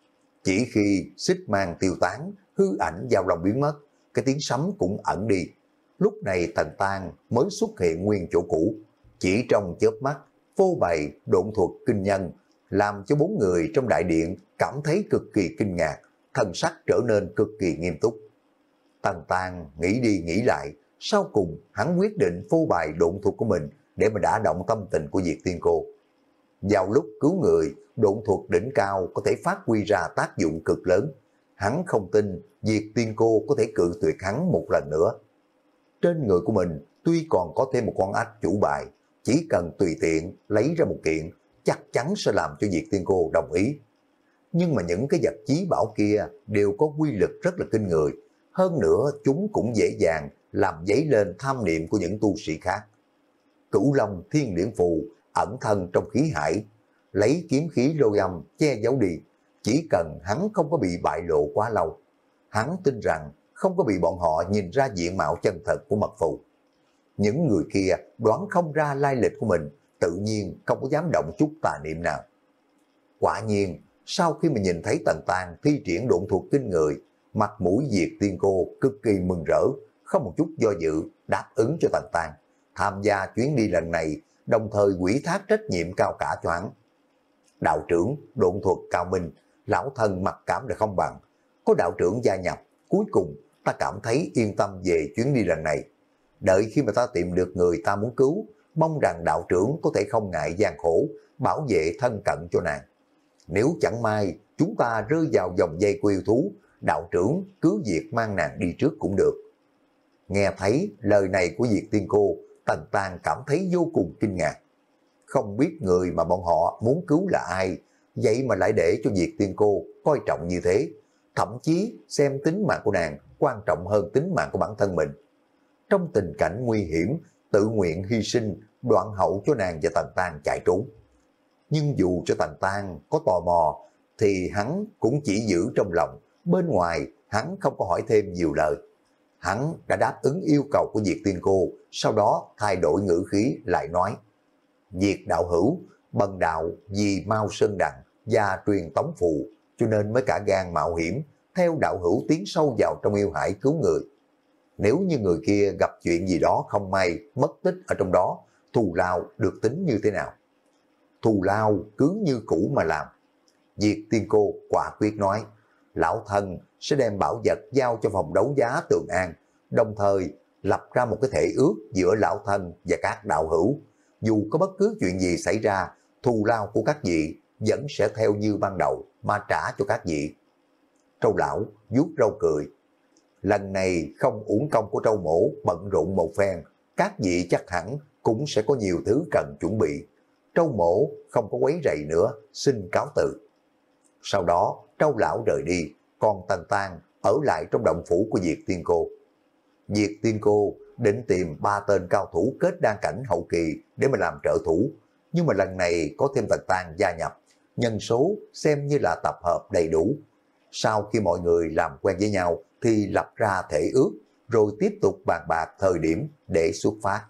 Chỉ khi xích mang tiêu tán, hư ảnh giao long biến mất, cái tiếng sấm cũng ẩn đi. Lúc này Tần Tàng mới xuất hiện nguyên chỗ cũ. Chỉ trong chớp mắt, phô bày độn thuật kinh nhân, làm cho bốn người trong đại điện cảm thấy cực kỳ kinh ngạc, thần sắc trở nên cực kỳ nghiêm túc. Tần Tang nghĩ đi nghĩ lại, sau cùng hắn quyết định phô bày độn thuật của mình để mà đả động tâm tình của Diệt Tiên Cô. Vào lúc cứu người, độn thuật đỉnh cao có thể phát huy ra tác dụng cực lớn. Hắn không tin Diệt Tiên Cô có thể cự tuyệt hắn một lần nữa. Trên người của mình tuy còn có thêm một con ách chủ bài, chỉ cần tùy tiện lấy ra một kiện, chắc chắn sẽ làm cho Diệt Tiên Cô đồng ý. Nhưng mà những cái vật chí bảo kia đều có quy lực rất là kinh người. Hơn nữa chúng cũng dễ dàng làm dấy lên tham niệm của những tu sĩ khác. Cửu Long Thiên Điển Phù ẩn thân trong khí hải, lấy kiếm khí lôi âm che giấu đi. Chỉ cần hắn không có bị bại lộ quá lâu, hắn tin rằng không có bị bọn họ nhìn ra diện mạo chân thật của mật phù. Những người kia đoán không ra lai lịch của mình, tự nhiên không có dám động chút tà niệm nào. Quả nhiên, sau khi mà nhìn thấy Tần Tang thi triển độn thuật kinh người, mặt mũi Diệt Tiên Cô cực kỳ mừng rỡ, không một chút do dự, đáp ứng cho Tần Tang tham gia chuyến đi lần này, đồng thời ủy thác trách nhiệm cao cả cho hắn. Đạo trưởng độn thuật cao minh, lão thân mặc cảm là không bằng. Có đạo trưởng gia nhập, cuối cùng ta cảm thấy yên tâm về chuyến đi lần này. Đợi khi mà ta tìm được người ta muốn cứu, mong rằng đạo trưởng có thể không ngại gian khổ, bảo vệ thân cận cho nàng. Nếu chẳng may chúng ta rơi vào vòng dây của yêu thú, đạo trưởng cứ việc mang nàng đi trước cũng được. Nghe thấy lời này của Diệt Tiên Cô, Tần Tang cảm thấy vô cùng kinh ngạc. Không biết người mà bọn họ muốn cứu là ai, vậy mà lại để cho Diệt Tiên Cô coi trọng như thế, thậm chí xem tính mạng của nàng quan trọng hơn tính mạng của bản thân mình. Trong tình cảnh nguy hiểm, tự nguyện hy sinh, đoạn hậu cho nàng và Tần Tang chạy trốn. Nhưng dù cho Tần Tang có tò mò, thì hắn cũng chỉ giữ trong lòng, bên ngoài hắn không có hỏi thêm nhiều lời. Hắn đã đáp ứng yêu cầu của Diệt Tiên Cô, sau đó thay đổi ngữ khí lại nói: Diệt đạo hữu, bần đạo vì Mao Sơn Đằng và truyền tống phù, cho nên mới cả gan mạo hiểm, theo đạo hữu tiến sâu vào trong yêu hải cứu người. Nếu như người kia gặp chuyện gì đó không may, mất tích ở trong đó, thù lao được tính như thế nào? Thù lao cứ như cũ mà làm. Diệt Tiên Cô quả quyết nói: lão thân sẽ đem bảo vật giao cho phòng đấu giá Tường An, đồng thời lập ra một cái thể ước giữa lão thân và các đạo hữu. Dù có bất cứ chuyện gì xảy ra, thù lao của các vị vẫn sẽ theo như ban đầu mà trả cho các vị. Trâu lão vuốt râu cười: lần này không uổng công của Trâu mổ bận rộn một phen, các vị chắc hẳn cũng sẽ có nhiều thứ cần chuẩn bị. Trâu mổ không có quấy rầy nữa, xin cáo từ. Sau đó Trâu lão rời đi, còn Tần Tang ở lại trong động phủ của Diệt Tiên Cô. Diệt Tiên Cô định tìm ba tên cao thủ kết đan cảnh hậu kỳ để mà làm trợ thủ, nhưng mà lần này có thêm Tần Tang gia nhập, nhân số xem như là tập hợp đầy đủ. Sau khi mọi người làm quen với nhau thì lập ra thể ước, rồi tiếp tục bàn bạc thời điểm để xuất phát.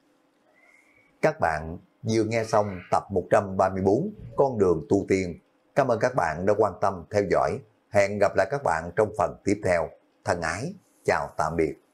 Các bạn vừa nghe xong tập một trăm ba mươi bốn Con đường tu tiên. Cảm ơn các bạn đã quan tâm theo dõi. Hẹn gặp lại các bạn trong phần tiếp theo. Thân ái, chào tạm biệt.